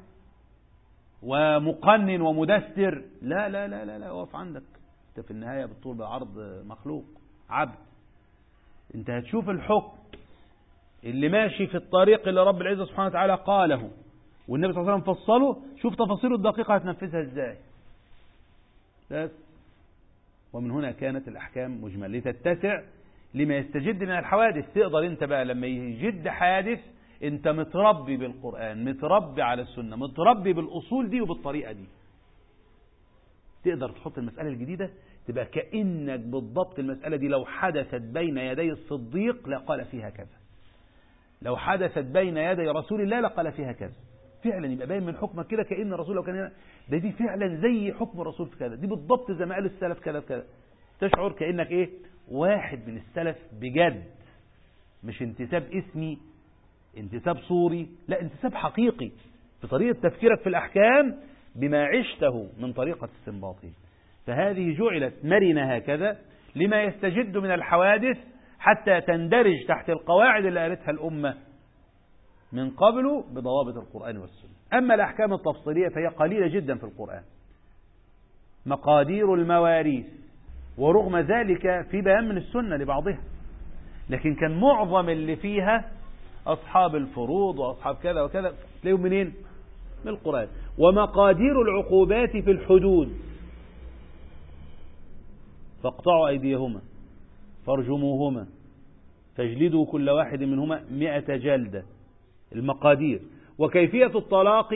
ومقنن ومدستر، لا لا لا لا لا، اقف عندك. انت في النهاية بالطول بالعرض مخلوق عبد. انت هتشوف الحكم اللي ماشي في الطريق اللي رب العزة سبحانه وتعالى قاله والنبي صلى الله عليه وسلم فصله، شوف تفاصيله الدقيقة هتنفذها ازاي. بس. ومن هنا كانت الأحكام مجملة لتتسع لما يستجد من الحوادث. تقدر انت بقى لما يجد حادث انت متربي بالقرآن، متربي على السنة، متربي بالأصول دي وبالطريقة دي، تقدر تحط المسألة الجديدة تبقى كأنك بالضبط المسألة دي لو حدثت بين يدي الصديق لقال فيها كذا، لو حدثت بين يدي رسول الله لقال فيها كذا. فعلا يبقى باين من حكمك كده كأن الرسول لو كان هنا، ده دي فعلا زي حكم الرسول في كذا، دي بالضبط زي ما قال السلف كذا كذا. تشعر كأنك ايه؟ واحد من السلف بجد، مش انتساب اسمي، انتساب صوري، لا انتساب حقيقي في طريقة تفكيرك في الأحكام بما عشته من طريقة استنباطه. فهذه جعلت مرنة هكذا لما يستجد من الحوادث حتى تندرج تحت القواعد اللي قالتها الأمة من قبل بضوابط القرآن والسنة. أما الأحكام التفصيلية فهي قليلة جدا في القرآن، مقادير المواريث، ورغم ذلك في بيان من السنة لبعضها، لكن كان معظم اللي فيها أصحاب الفروض وأصحاب كذا وكذا تلاقيهم منين؟ من القرآن. ومقادير العقوبات في الحدود، فاقطعوا أيديهما فارجموهما فاجلدوا كل واحد منهما 100 جلدة. المقادير. وكيفية الطلاق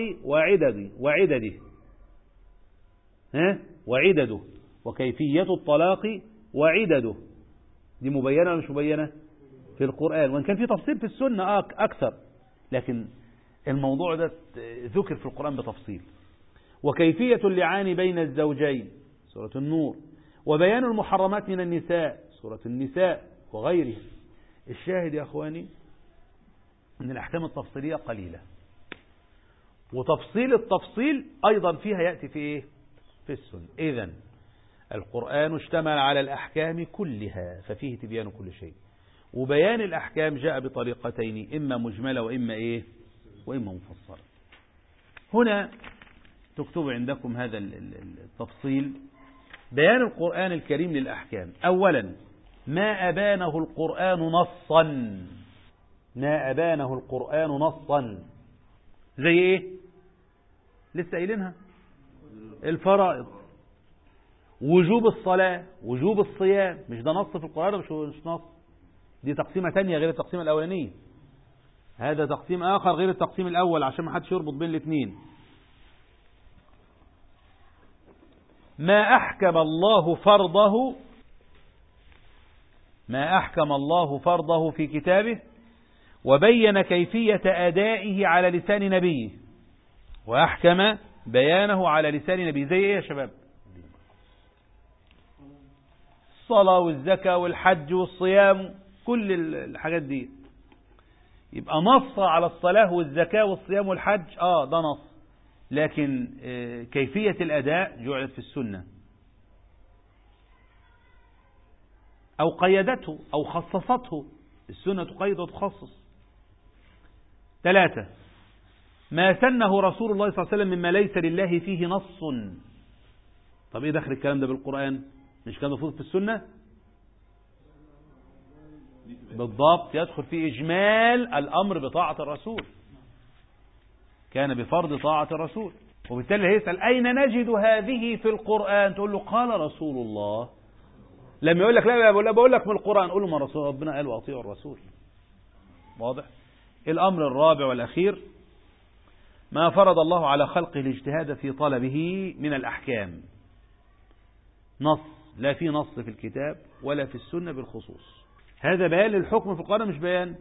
وعدده وكيفية الطلاق وعدده دي مبينة ولا مش مبينة في القرآن، وإن كان في تفصيل في السنة أكثر، لكن الموضوع ده ذكر في القرآن بتفصيل. وكيفية اللعان بين الزوجين سورة النور، وبيان المحرمات من النساء سورة النساء وغيرها. الشاهد يا أخواني أن الأحكام التفصيلية قليلة، وتفصيل التفصيل أيضا فيها يأتي في إيه؟ في السنة. إذن القرآن اشتمل على الأحكام كلها ففيه تبيان كل شيء، وبيان الأحكام جاء بطريقتين، إما مجملة وإما إيه؟ وإما مفصلة. هنا تكتب عندكم هذا التفصيل. بيان القرآن الكريم للأحكام. أولا ما أبانه القرآن نصا، ما أبانه القرآن نصا زي إيه؟ لسه قايلينها، الفرائض، وجوب الصلاة، وجوب الصيام. مش ده نص في القرآن؟ مش نص، دي تقسيمة تانية غير التقسيم الأولانية، هذا تقسيم آخر غير التقسيم الأول عشان ما حدش يربط بين الاثنين. ما أحكم الله فرضه، ما أحكم الله فرضه في كتابه وبين كيفية أدائه على لسان نبيه، وأحكم بيانه على لسان نبيه. زي إيه يا شباب؟ الصلاة والزكاة والحج والصيام، كل الحاجات دي. يبقى نص على الصلاة والزكاة والصيام والحج، ده نص، لكن كيفية الأداء جعلت في السنة، أو قيدته أو خصصته السنة، تقيد وتخصص. 3 ما سنه رسول الله صلى الله عليه وسلم مما ليس لله فيه نص. طب إيه دخل الكلام ده بالقرآن؟ مش كان مفروض في السنة؟ بالضبط، يدخل في إجمال الأمر بطاعة الرسول، كان بفرض طاعة الرسول. وبالتالي هيسأل أين نجد هذه في القرآن؟ تقول له قال رسول الله. لما يقول لك لا بقول لك من القرآن، قول له ما رسول ربنا قال وأطيعوا الرسول. واضح؟ الأمر الرابع والأخير ما فرض الله على خلقه الاجتهاد في طلبه من الأحكام، نص لا في نص في الكتاب ولا في السنة بالخصوص. هذا بيان للحكم في القرآن، مش بيان.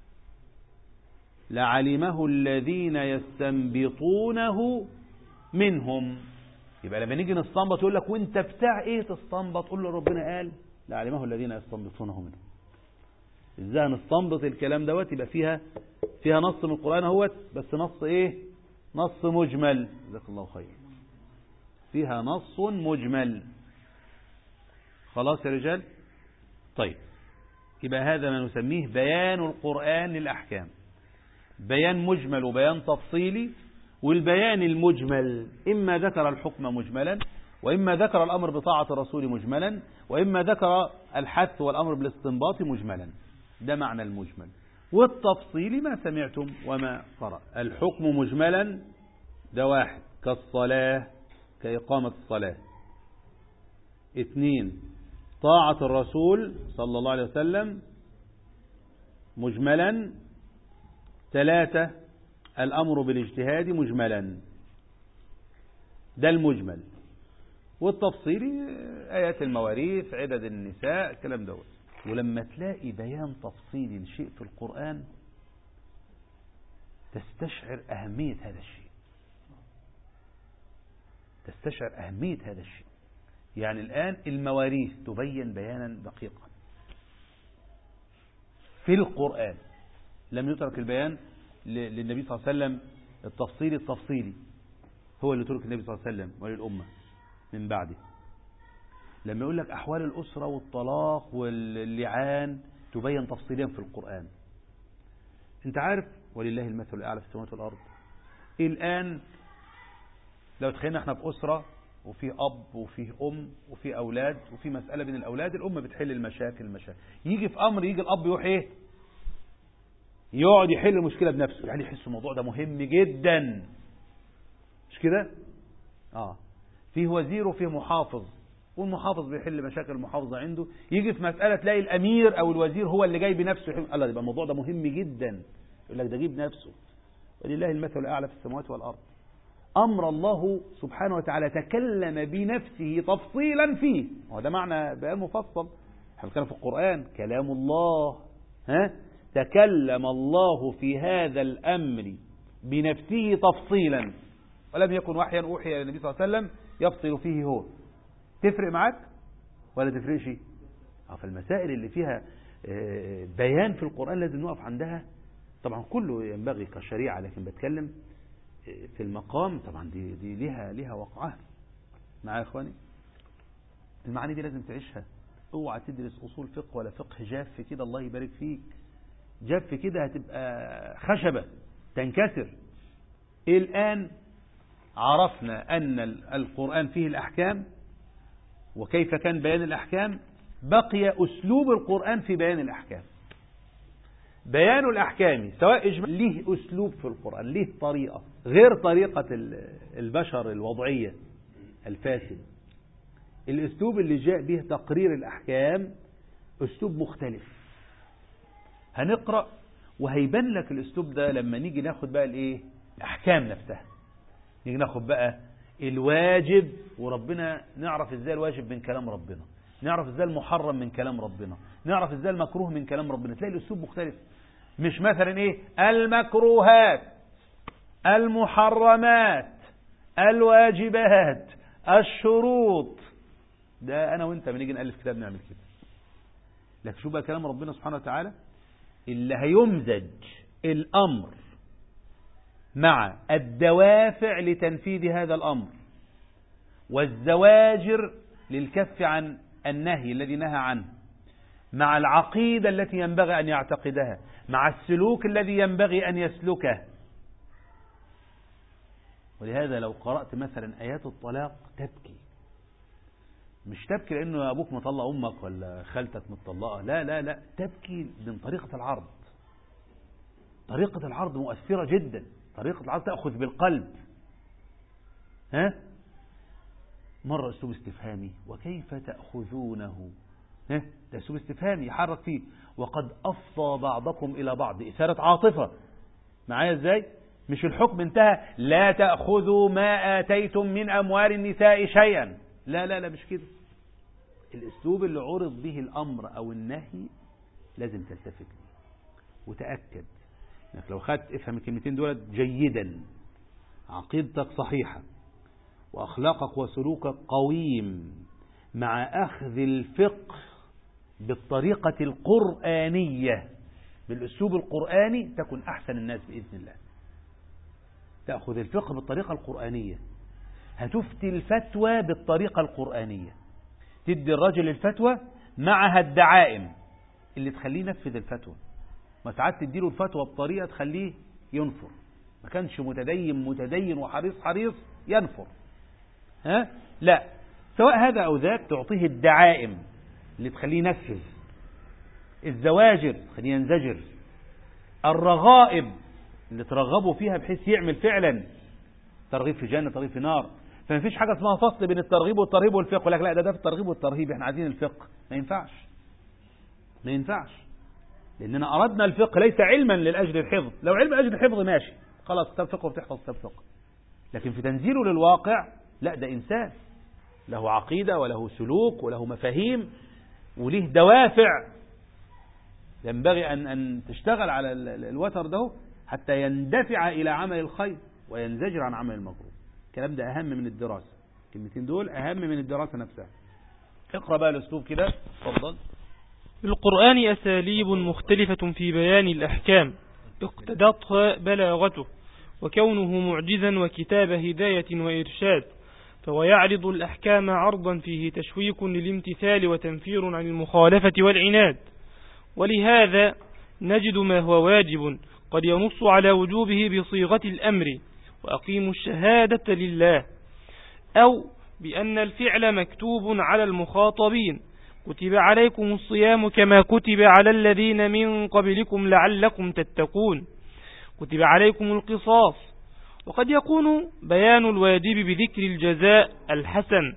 لعلمه الذين يستنبطونه منهم. يبقى لما نيجي نستنبط يقول لك وانت بتاع ايه تستنبط؟ قول له ربنا قال لعلمه الذين يستنبطونه منهم. ازاي هنستنبط الكلام دوت؟ يبقى فيها نص من القرآن اهوت، بس نص ايه؟ نص مجمل. جزاك الله خير. فيها نص مجمل. خلاص يا رجال؟ طيب، يبقى هذا ما نسميه بيان القرآن للأحكام. بيان مجمل وبيان تفصيلي. والبيان المجمل إما ذكر الحكم مجملا، وإما ذكر الأمر بطاعة الرسول مجملا، وإما ذكر الحث والأمر بالاستنباط مجملا. ده معنى المجمل. والتفصيل ما سمعتم وما قرأ. الحكم مجملا ده واحد، كالصلاة، كإقامة الصلاة. 2، طاعة الرسول صلى الله عليه وسلم مجملا. 3، الأمر بالاجتهاد مجملا. ده المجمل. والتفصيل آيات المواريث، عدد النساء، الكلام دوت. ولما تلاقي بيان تفصيلي لشيء في القرآن تستشعر أهمية هذا الشيء. تستشعر أهمية هذا الشيء. يعني الآن المواريث تبين بيانا دقيقا في القرآن. لم يترك البيان للنبي صلى الله عليه وسلم التفصيلي هو اللي ترك النبي صلى الله عليه وسلم وللأمة من بعده. لما يقول لك أحوال الأسرة والطلاق واللعان تبين تفصيليا في القرآن. انت عارف ولله المثل الأعلى في السماوات والأرض. الآن لو تخيلنا احنا في أسرة وفيه أب وفيه أم وفيه أولاد وفيه مسألة بين الأولاد، الأم بتحل المشاكل. يجي في أمر، يجي الأب يروح إيه؟ يقعد يحل المشكلة بنفسه. يعني يحس الموضوع ده مهم جدا، مش كده؟ فيه وزير وفيه محافظ، والمحافظ بيحل مشاكل المحافظة عنده. يجي في مسألة تلاقي الأمير أو الوزير هو اللي جاي بنفسه يحل. الله، يبقى الموضوع ده مهم جدا. يقول لك ده جيب نفسه. ولله المثل الأعلى في السماوات والأرض. أمر الله سبحانه وتعالى تكلم بنفسه تفصيلا فيه، وهذا معنى بيان مفصل. احنا بنتكلم في القرآن كلام الله. تكلم الله في هذا الأمر بنفسه تفصيلا، ولم يكن وحيا أوحي إلى النبي صلى الله عليه وسلم يفصل فيه هو. تفرق معاك ولا تفرقش؟ فالمسائل اللي فيها بيان في القرآن لازم نقف عندها. طبعا كله ينبغي كشريعة، لكن بتكلم في المقام. طبعا دي ليها وقعها. معايا يا اخواني؟ المعاني دي لازم تعيشها. اوعى تدرس اصول فقه ولا فقه جاف كده، الله يبارك فيك. جاف كده هتبقى خشبة تنكسر. الآن عرفنا أن القرآن فيه الأحكام وكيف كان بيان الأحكام. بقي أسلوب القرآن في بيان الأحكام. بيان الأحكام سواء إجماع، له أسلوب في القرآن، له طريقة غير طريقة البشر الوضعية الفاسد. الأسلوب اللي جاء به تقرير الأحكام أسلوب مختلف. هنقرأ وهيبان لك الأسلوب ده لما نيجي ناخد بقى الأحكام نفسها. نيجي ناخد بقى الواجب، وربنا نعرف ازاي الواجب من كلام ربنا، نعرف ازاي المحرم من كلام ربنا، نعرف ازاي المكروه من كلام ربنا. تلاقي الأسلوب مختلف. مش مثلا المكروهات، المحرمات، الواجبات، الشروط. ده أنا وإنت بنيجي نألف كتاب نعمل كده. لكن شو بقى كلام ربنا سبحانه وتعالى اللي هيمزج الأمر مع الدوافع لتنفيذ هذا الأمر، والزواجر للكف عن النهي الذي نهى عنه، مع العقيدة التي ينبغي أن يعتقدها، مع السلوك الذي ينبغي أن يسلكه. ولهذا لو قرأت مثلا آيات الطلاق تبكي. مش تبكي لأنه أبوك مطلق أمك ولا خالتك مطلقة، لا لا لا، تبكي من طريقة العرض. طريقة العرض مؤثرة جدا. طريقة العرض تأخذ بالقلب. مرة أسلوب استفهامي، وكيف تأخذونه؟ ده أسلوب استفهامي يحرك فيه. وقد أفضى بعضكم إلى بعض، إثارة عاطفة. معايا إزاي؟ مش الحكم انتهى لا تأخذوا ما آتيتم من أموال النساء شيئا. لا لا لا، مش كده. الأسلوب اللي عرض به الأمر أو النهي لازم تلتفت له وتأكد انك لو خدت افهم الكلمتين دول جيدا. عقيدتك صحيحة وأخلاقك وسلوكك قويم، مع أخذ الفقه بالطريقة القرآنية بالأسلوب القرآني تكن أحسن الناس بإذن الله. تأخذ الفقه بالطريقة القرآنية، هتفتي الفتوى بالطريقة القرآنية، تدي الرجل الفتوى معها الدعائم اللي تخليه ينفذ الفتوى. ما ساعات تديله الفتوى بطريقة تخليه ينفر، ما كانش متدين وحريص ينفر، لا، سواء هذا أو ذاك تعطيه الدعائم اللي تخليه ينفذ، الزواجر تخليه ينزجر، الرغائب اللي ترغبوا فيها بحيث يعمل فعلا، ترغيب في جنة ترغيب في نار. فما فيش حاجة اسمها فصل بين الترغيب والترهيب والفقه، يقول لك لا ده في الترغيب والترهيب، احنا عايزين الفقه. ما ينفعش، لأننا أردنا الفقه ليس علما للأجل الحفظ. لو علم لأجل الحفظ ماشي خلاص، كتاب فقه وتحفظ كتاب فقه، لكن في تنزيله للواقع لا، ده إنسان له عقيدة وله سلوك وله مفاهيم وله دوافع، ينبغي أن تشتغل على الوتر ده حتى يندفع إلى عمل الخير وينزجر عن عمل المكروه. الكلام ده أهم من الدراسة، الكلمتين دول أهم من الدراسة نفسها. اقرأ بقى الأسلوب كده، اتفضل. القرآن أساليب مختلفة في بيان الأحكام اقتضتها بلاغته، وكونه معجزا وكتاب هداية وإرشاد، فهو يعرض الأحكام عرضا فيه تشويق للامتثال وتنفير عن المخالفة والعناد. ولهذا نجد ما هو واجب قد ينص على وجوبه بصيغة الأمر، وأقيموا الشهادة لله، أو بأن الفعل مكتوب على المخاطبين، كتب عليكم الصيام كما كتب على الذين من قبلكم لعلكم تتقون، كتب عليكم القصاص. وقد يكون بيان الواجب بذكر الجزاء الحسن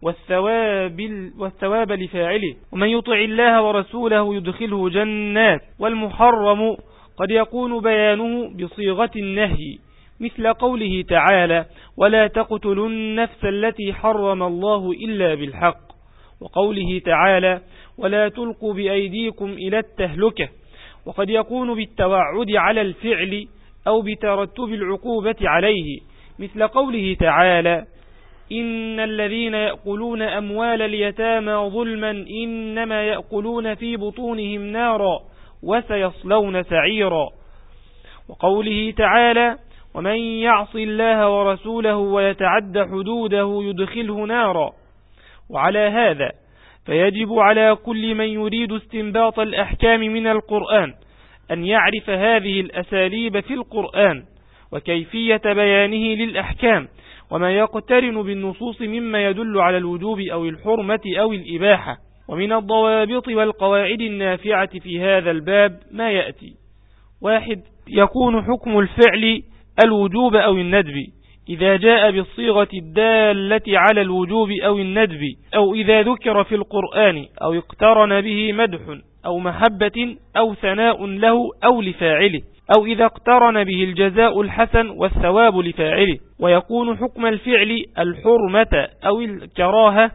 والثواب لفاعله، ومن يطع الله ورسوله يدخله جنات. والمحرم قد يكون بيانه بصيغة النهي، مثل قوله تعالى: ولا تقتلوا النفس التي حرم الله إلا بالحق، وقوله تعالى: ولا تلقوا بأيديكم إلى التهلكة. وقد يكون بالتوعد على الفعل أو بترتب العقوبة عليه، مثل قوله تعالى: إن الذين يأكلون أموال اليتامى ظلما إنما يأكلون في بطونهم نارا وسيصلون سعيرا. وقوله تعالى: ومن يعص الله ورسوله ويتعد حدوده يدخله نارا. وعلى هذا فيجب على كل من يريد استنباط الأحكام من القرآن أن يعرف هذه الأساليب في القرآن وكيفية بيانه للأحكام، وما يقترن بالنصوص مما يدل على الوجوب أو الحرمة أو الإباحة. ومن الضوابط والقواعد النافعة في هذا الباب ما يأتي: 1. يكون حكم الفعل الوجوب أو الندب إذا جاء بالصيغة الدالة على الوجوب أو الندب، أو إذا ذكر في القرآن أو اقترن به مدح أو محبة أو ثناء له أو لفاعله، أو إذا اقترن به الجزاء الحسن والثواب لفاعله. ويكون حكم الفعل الحرمة أو الكراهة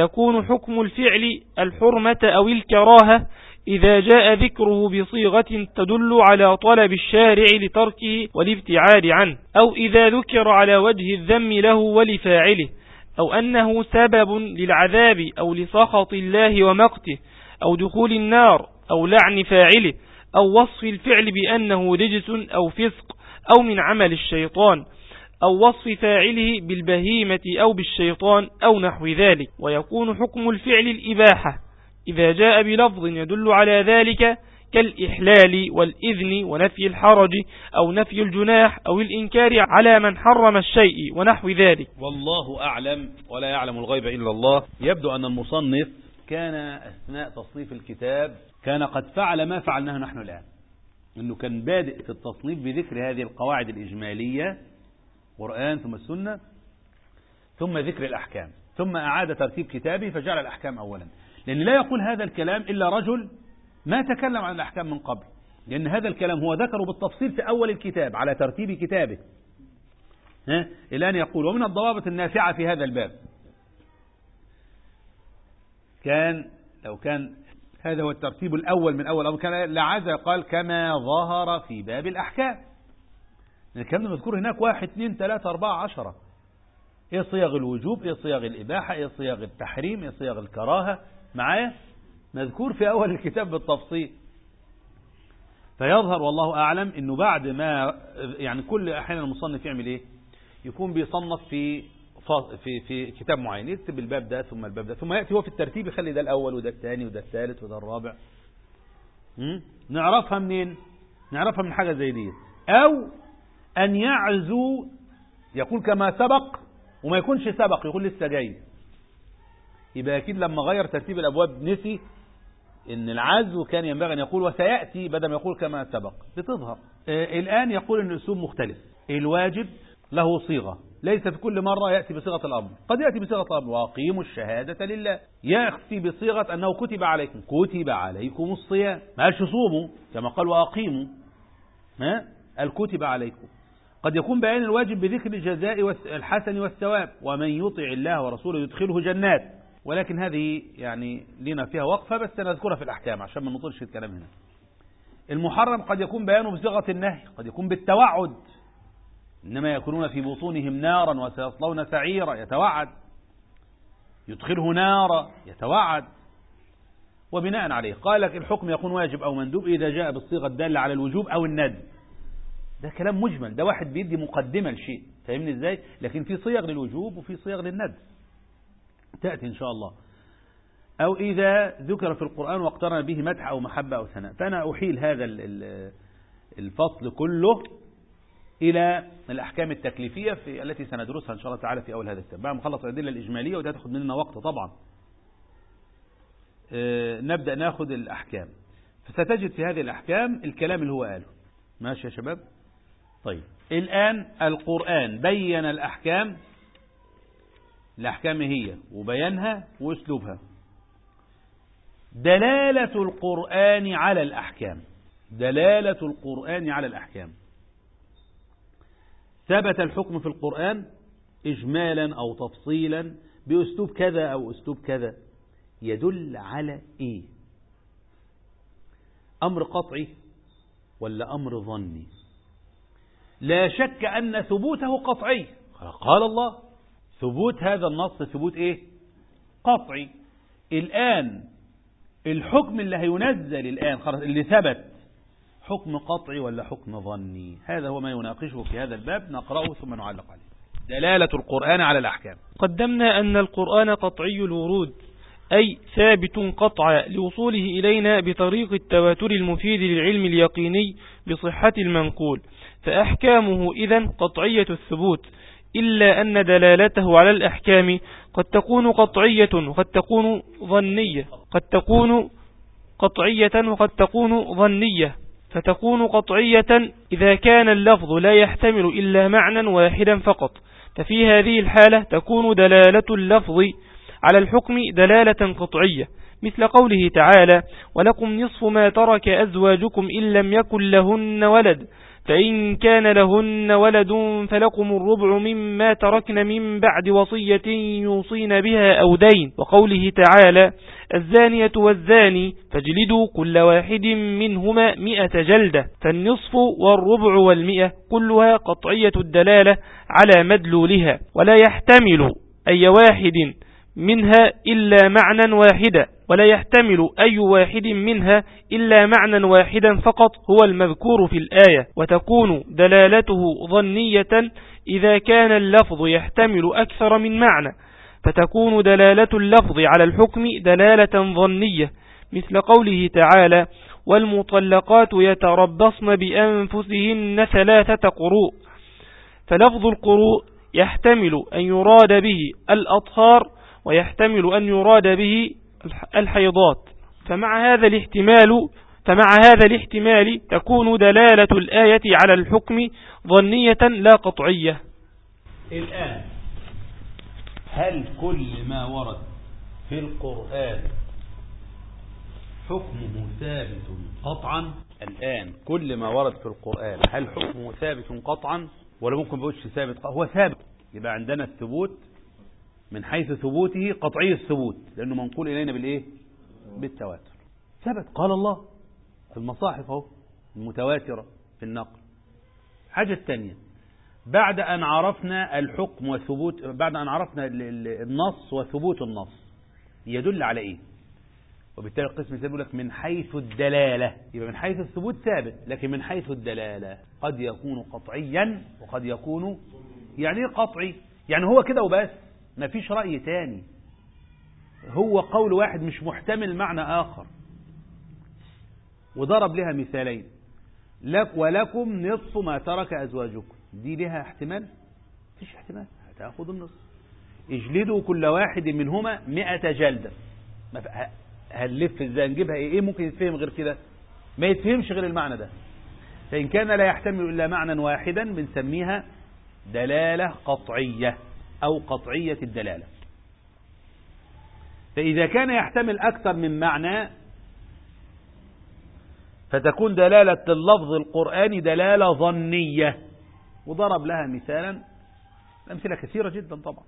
إذا جاء ذكره بصيغة تدل على طلب الشارع لتركه والابتعاد عنه، أو إذا ذكر على وجه الذم له ولفاعله، أو أنه سبب للعذاب أو لسخط الله ومقته أو دخول النار أو لعن فاعله، أو وصف الفعل بأنه رجس أو فسق أو من عمل الشيطان، أو وصف فاعله بالبهيمة أو بالشيطان أو نحو ذلك. ويكون حكم الفعل الإباحة إذا جاء بلفظ يدل على ذلك كالإحلال والإذن ونفي الحرج أو نفي الجناح أو الإنكار على من حرم الشيء ونحو ذلك. والله أعلم ولا يعلم الغيب إلا الله. يبدو أن المصنف كان أثناء تصنيف الكتاب كان قد فعل ما فعلناه نحن الآن، أنه كان بادئ في التصنيف بذكر هذه القواعد الإجمالية، قرآن ثم السنة ثم ذكر الأحكام، ثم أعاد ترتيب كتابه فجعل الأحكام أولا، لأن لا يقول هذا الكلام إلا رجل ما تكلم عن الأحكام من قبل، لأن هذا الكلام هو ذكره بالتفصيل في أول الكتاب على ترتيب كتابه. الآن يقول: ومن الضوابط النافعة في هذا الباب، لو كان هذا هو الترتيب الأول من أول أمر كان لعاذا قال كما ظهر في باب الأحكام. الكلام ده مذكور هناك 1 2 3 4 10. إيه صيغ الوجوب، إيه صيغ الإباحة، إيه صيغ التحريم، إيه صيغ الكراهة، معايا مذكور في أول الكتاب بالتفصيل. فيظهر والله أعلم أنه بعد ما يعني كل أحيانا المصنف يعمل إيه؟ يكون بيصنف في كتاب معين، يكتب الباب ده ثم الباب ده، ثم يأتي هو في الترتيب يخلي ده الأول وده الثاني وده الثالث وده الرابع. نعرفها منين؟ نعرفها من حاجة زي دي. أو أن يعزو يقول كما سبق وما يكونش سبق، يقول لسه جاي، يبقى أكيد لما غير ترتيب الأبواب نسي إن العزو كان ينبغي أن يقول وسيأتي بدل ما يقول كما سبق، بتظهر. الآن يقول أن الأسلوب مختلف. الواجب له صيغة، ليس في كل مرة يأتي بصيغة الأمر، قد يأتي بصيغة الأمر وأقيموا الشهادة لله، يأتي بصيغة أنه كتب عليكم الصيام، ما قالش صوموا كما قال وأقيموا، قال كتب عليكم. قد يكون بيان الواجب بذكر الجزاء الحسن والثواب، ومن يطع الله ورسوله يدخله جنات، ولكن هذه يعني لنا فيها وقفة بس نذكرها في الأحكام عشان ما نطولش الكلام هنا. المحرم قد يكون بيانه بصيغة النهي، قد يكون بالتوعد، إنما يكونون في بطونهم نارا وسيصلون سعيرا، يتوعد، يدخله نارا، يتوعد. وبناء عليه قال لك الحكم يكون واجب أو مندوب إذا جاء بالصيغة الدالة على الوجوب أو الندب. ده كلام مجمل، ده واحد بيدي مقدمة لشيء، فاهمني ازاي؟ لكن في صيغ للوجوب وفي صيغ للندب تأتي إن شاء الله. أو إذا ذكر في القرآن واقترن به مدح أو محبة أو ثناء. فأنا أحيل هذا الفصل كله إلى الأحكام التكليفية التي سندرسها إن شاء الله تعالى في أول هذا الكتاب بعد ما نخلص الأدلة الإجمالية، وده تأخذ مننا وقت طبعا. نبدأ ناخذ الأحكام، فستجد في هذه الأحكام الكلام اللي هو قاله. ماشي يا شباب؟ طيب الآن القرآن بين الأحكام هي وبيانها وأسلوبها. دلالة القرآن على الأحكام، ثبت الحكم في القرآن إجمالا أو تفصيلا بأسلوب كذا أو أسلوب كذا، يدل على إيه؟ أمر قطعي ولا أمر ظني؟ لا شك أن ثبوته قطعي، قال الله ثبوت هذا النص ثبوت إيه؟ قطعي. الآن الحكم اللي هينزل الآن خلاص اللي ثبت حكم قطعي ولا حكم ظني؟ هذا هو ما يناقشه في هذا الباب، نقرأه ثم نعلق عليه. دلالة القرآن على الأحكام. قدمنا أن القرآن قطعي الورود، أي ثابت قطعا لوصوله إلينا بطريق التواتر المفيد للعلم اليقيني بصحة المنقول، فأحكامه إذن قطعية الثبوت، إلا أن دلالته على الأحكام قد تكون قطعية وقد تكون ظنية، وقد تكون ظنية. فتكون قطعية إذا كان اللفظ لا يحتمل إلا معنى واحدا فقط، ففي هذه الحالة تكون دلالة اللفظ على الحكم دلالة قطعية، مثل قوله تعالى: ولكم نصف ما ترك أزواجكم إن لم يكن لهن ولد، فإن كان لهن ولد فلكم الربع مما تركن من بعد وصية يوصين بها أو دين. وقوله تعالى: الزانية والزاني فاجلدوا كل واحد منهما 100 جلدة. فالنصف والربع والمئة كلها قطعية الدلالة على مدلولها، ولا يحتمل أي واحد منها إلا معنى واحدا فقط هو المذكور في الآية. وتكون دلالته ظنية إذا كان اللفظ يحتمل أكثر من معنى، فتكون دلالة اللفظ على الحكم دلالة ظنية، مثل قوله تعالى: والمطلقات يتربصن بأنفسهن 3 قروء. فلفظ القروء يحتمل أن يراد به الأطهار ويحتمل أن يراد به الحيضات، فمع هذا الاحتمال تكون دلالة الآية على الحكم ظنية لا قطعية. الآن هل كل ما ورد في القرآن حكمه ثابت قطعا؟ الآن كل ما ورد في القرآن هل حكمه ثابت قطعا ولا ممكن بقولش ثابت؟ هو ثابت. يبقى عندنا الثبوت من حيث ثبوته قطعي الثبوت، لأنه منقول إلينا بالإيه؟ بالتواتر. ثبت قال الله في المصاحف اهو المتواترة في النقل. حاجة الثانية، بعد أن عرفنا الحكم بعد أن عرفنا النص وثبوت النص يدل على إيه؟ وبالتالي القسم الثاني يقول لك من حيث الدلالة، يبقى من حيث الثبوت ثابت، لكن من حيث الدلالة قد يكون قطعيا وقد يكون يعني قطعي، يعني هو كده وبس، ما فيش رأي تاني، هو قول واحد مش محتمل معنى آخر. وضرب لها مثالين، لك ولكم نصف ما ترك أزواجكم، دي لها احتمال؟ فيش احتمال، هتاخد النصف. اجلدوا كل واحد منهما 100 جلدة، هنلف ازاي نجيبها؟ ايه ممكن يتفهم غير كده؟ ما يتفهمش غير المعنى ده. فإن كان لا يحتمل إلا معنى واحدا بنسميها دلالة قطعية أو قطعية الدلالة. فإذا كان يحتمل أكثر من معنى فتكون دلالة اللفظ القرآني دلالة ظنية. وضرب لها مثالا، أمثلة كثيرة جدا طبعا.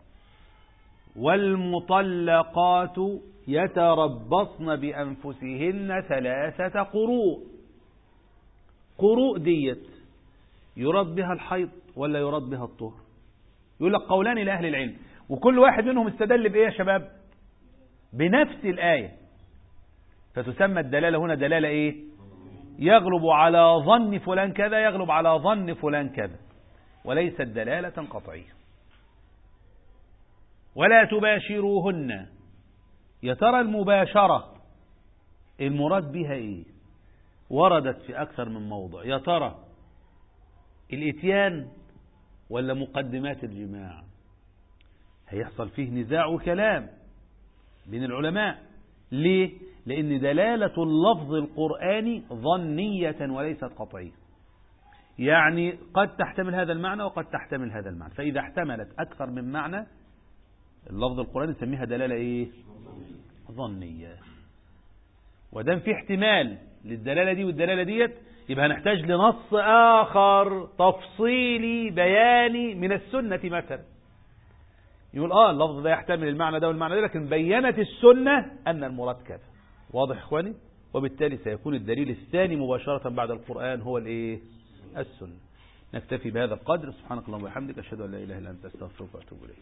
والمطلقات يتربصن بأنفسهن 3 قروء. قروء ديت يراد بها الحيض ولا يراد بها الطهر؟ يقول لك قولان لأهل العلم، وكل واحد منهم استدل بإيه يا شباب؟ بنفس الآية. فتسمى الدلالة هنا دلالة إيه؟ يغلب على ظن فلان كذا، يغلب على ظن فلان كذا، وليست دلالة قطعية. ولا تباشروهن، يا ترى المباشرة المراد بها إيه؟ وردت في أكثر من موضع، يا ترى الإتيان ولا مقدمات الجماع؟ هيحصل فيه نزاع وكلام بين العلماء. ليه؟ لأن دلالة اللفظ القرآني ظنية وليست قطعية، يعني قد تحتمل هذا المعنى وقد تحتمل هذا المعنى. فإذا احتملت أكثر من معنى اللفظ القرآني نسميها دلالة إيه؟ ظنية. ودام في احتمال للدلالة دي والدلالة ديت، يبقى هنحتاج لنص آخر تفصيلي بياني من السنة مثلا، يقول اللفظ ده يحتمل المعنى ده والمعنى ده، لكن بينت السنة أن المراد كذا. واضح إخواني؟ وبالتالي سيكون الدليل الثاني مباشرة بعد القرآن هو الإيه؟ السنة. نكتفي بهذا القدر. سبحانك اللهم وبحمدك، أشهد أن لا إله إلا أنت، أستغفرك وأتوب إليك.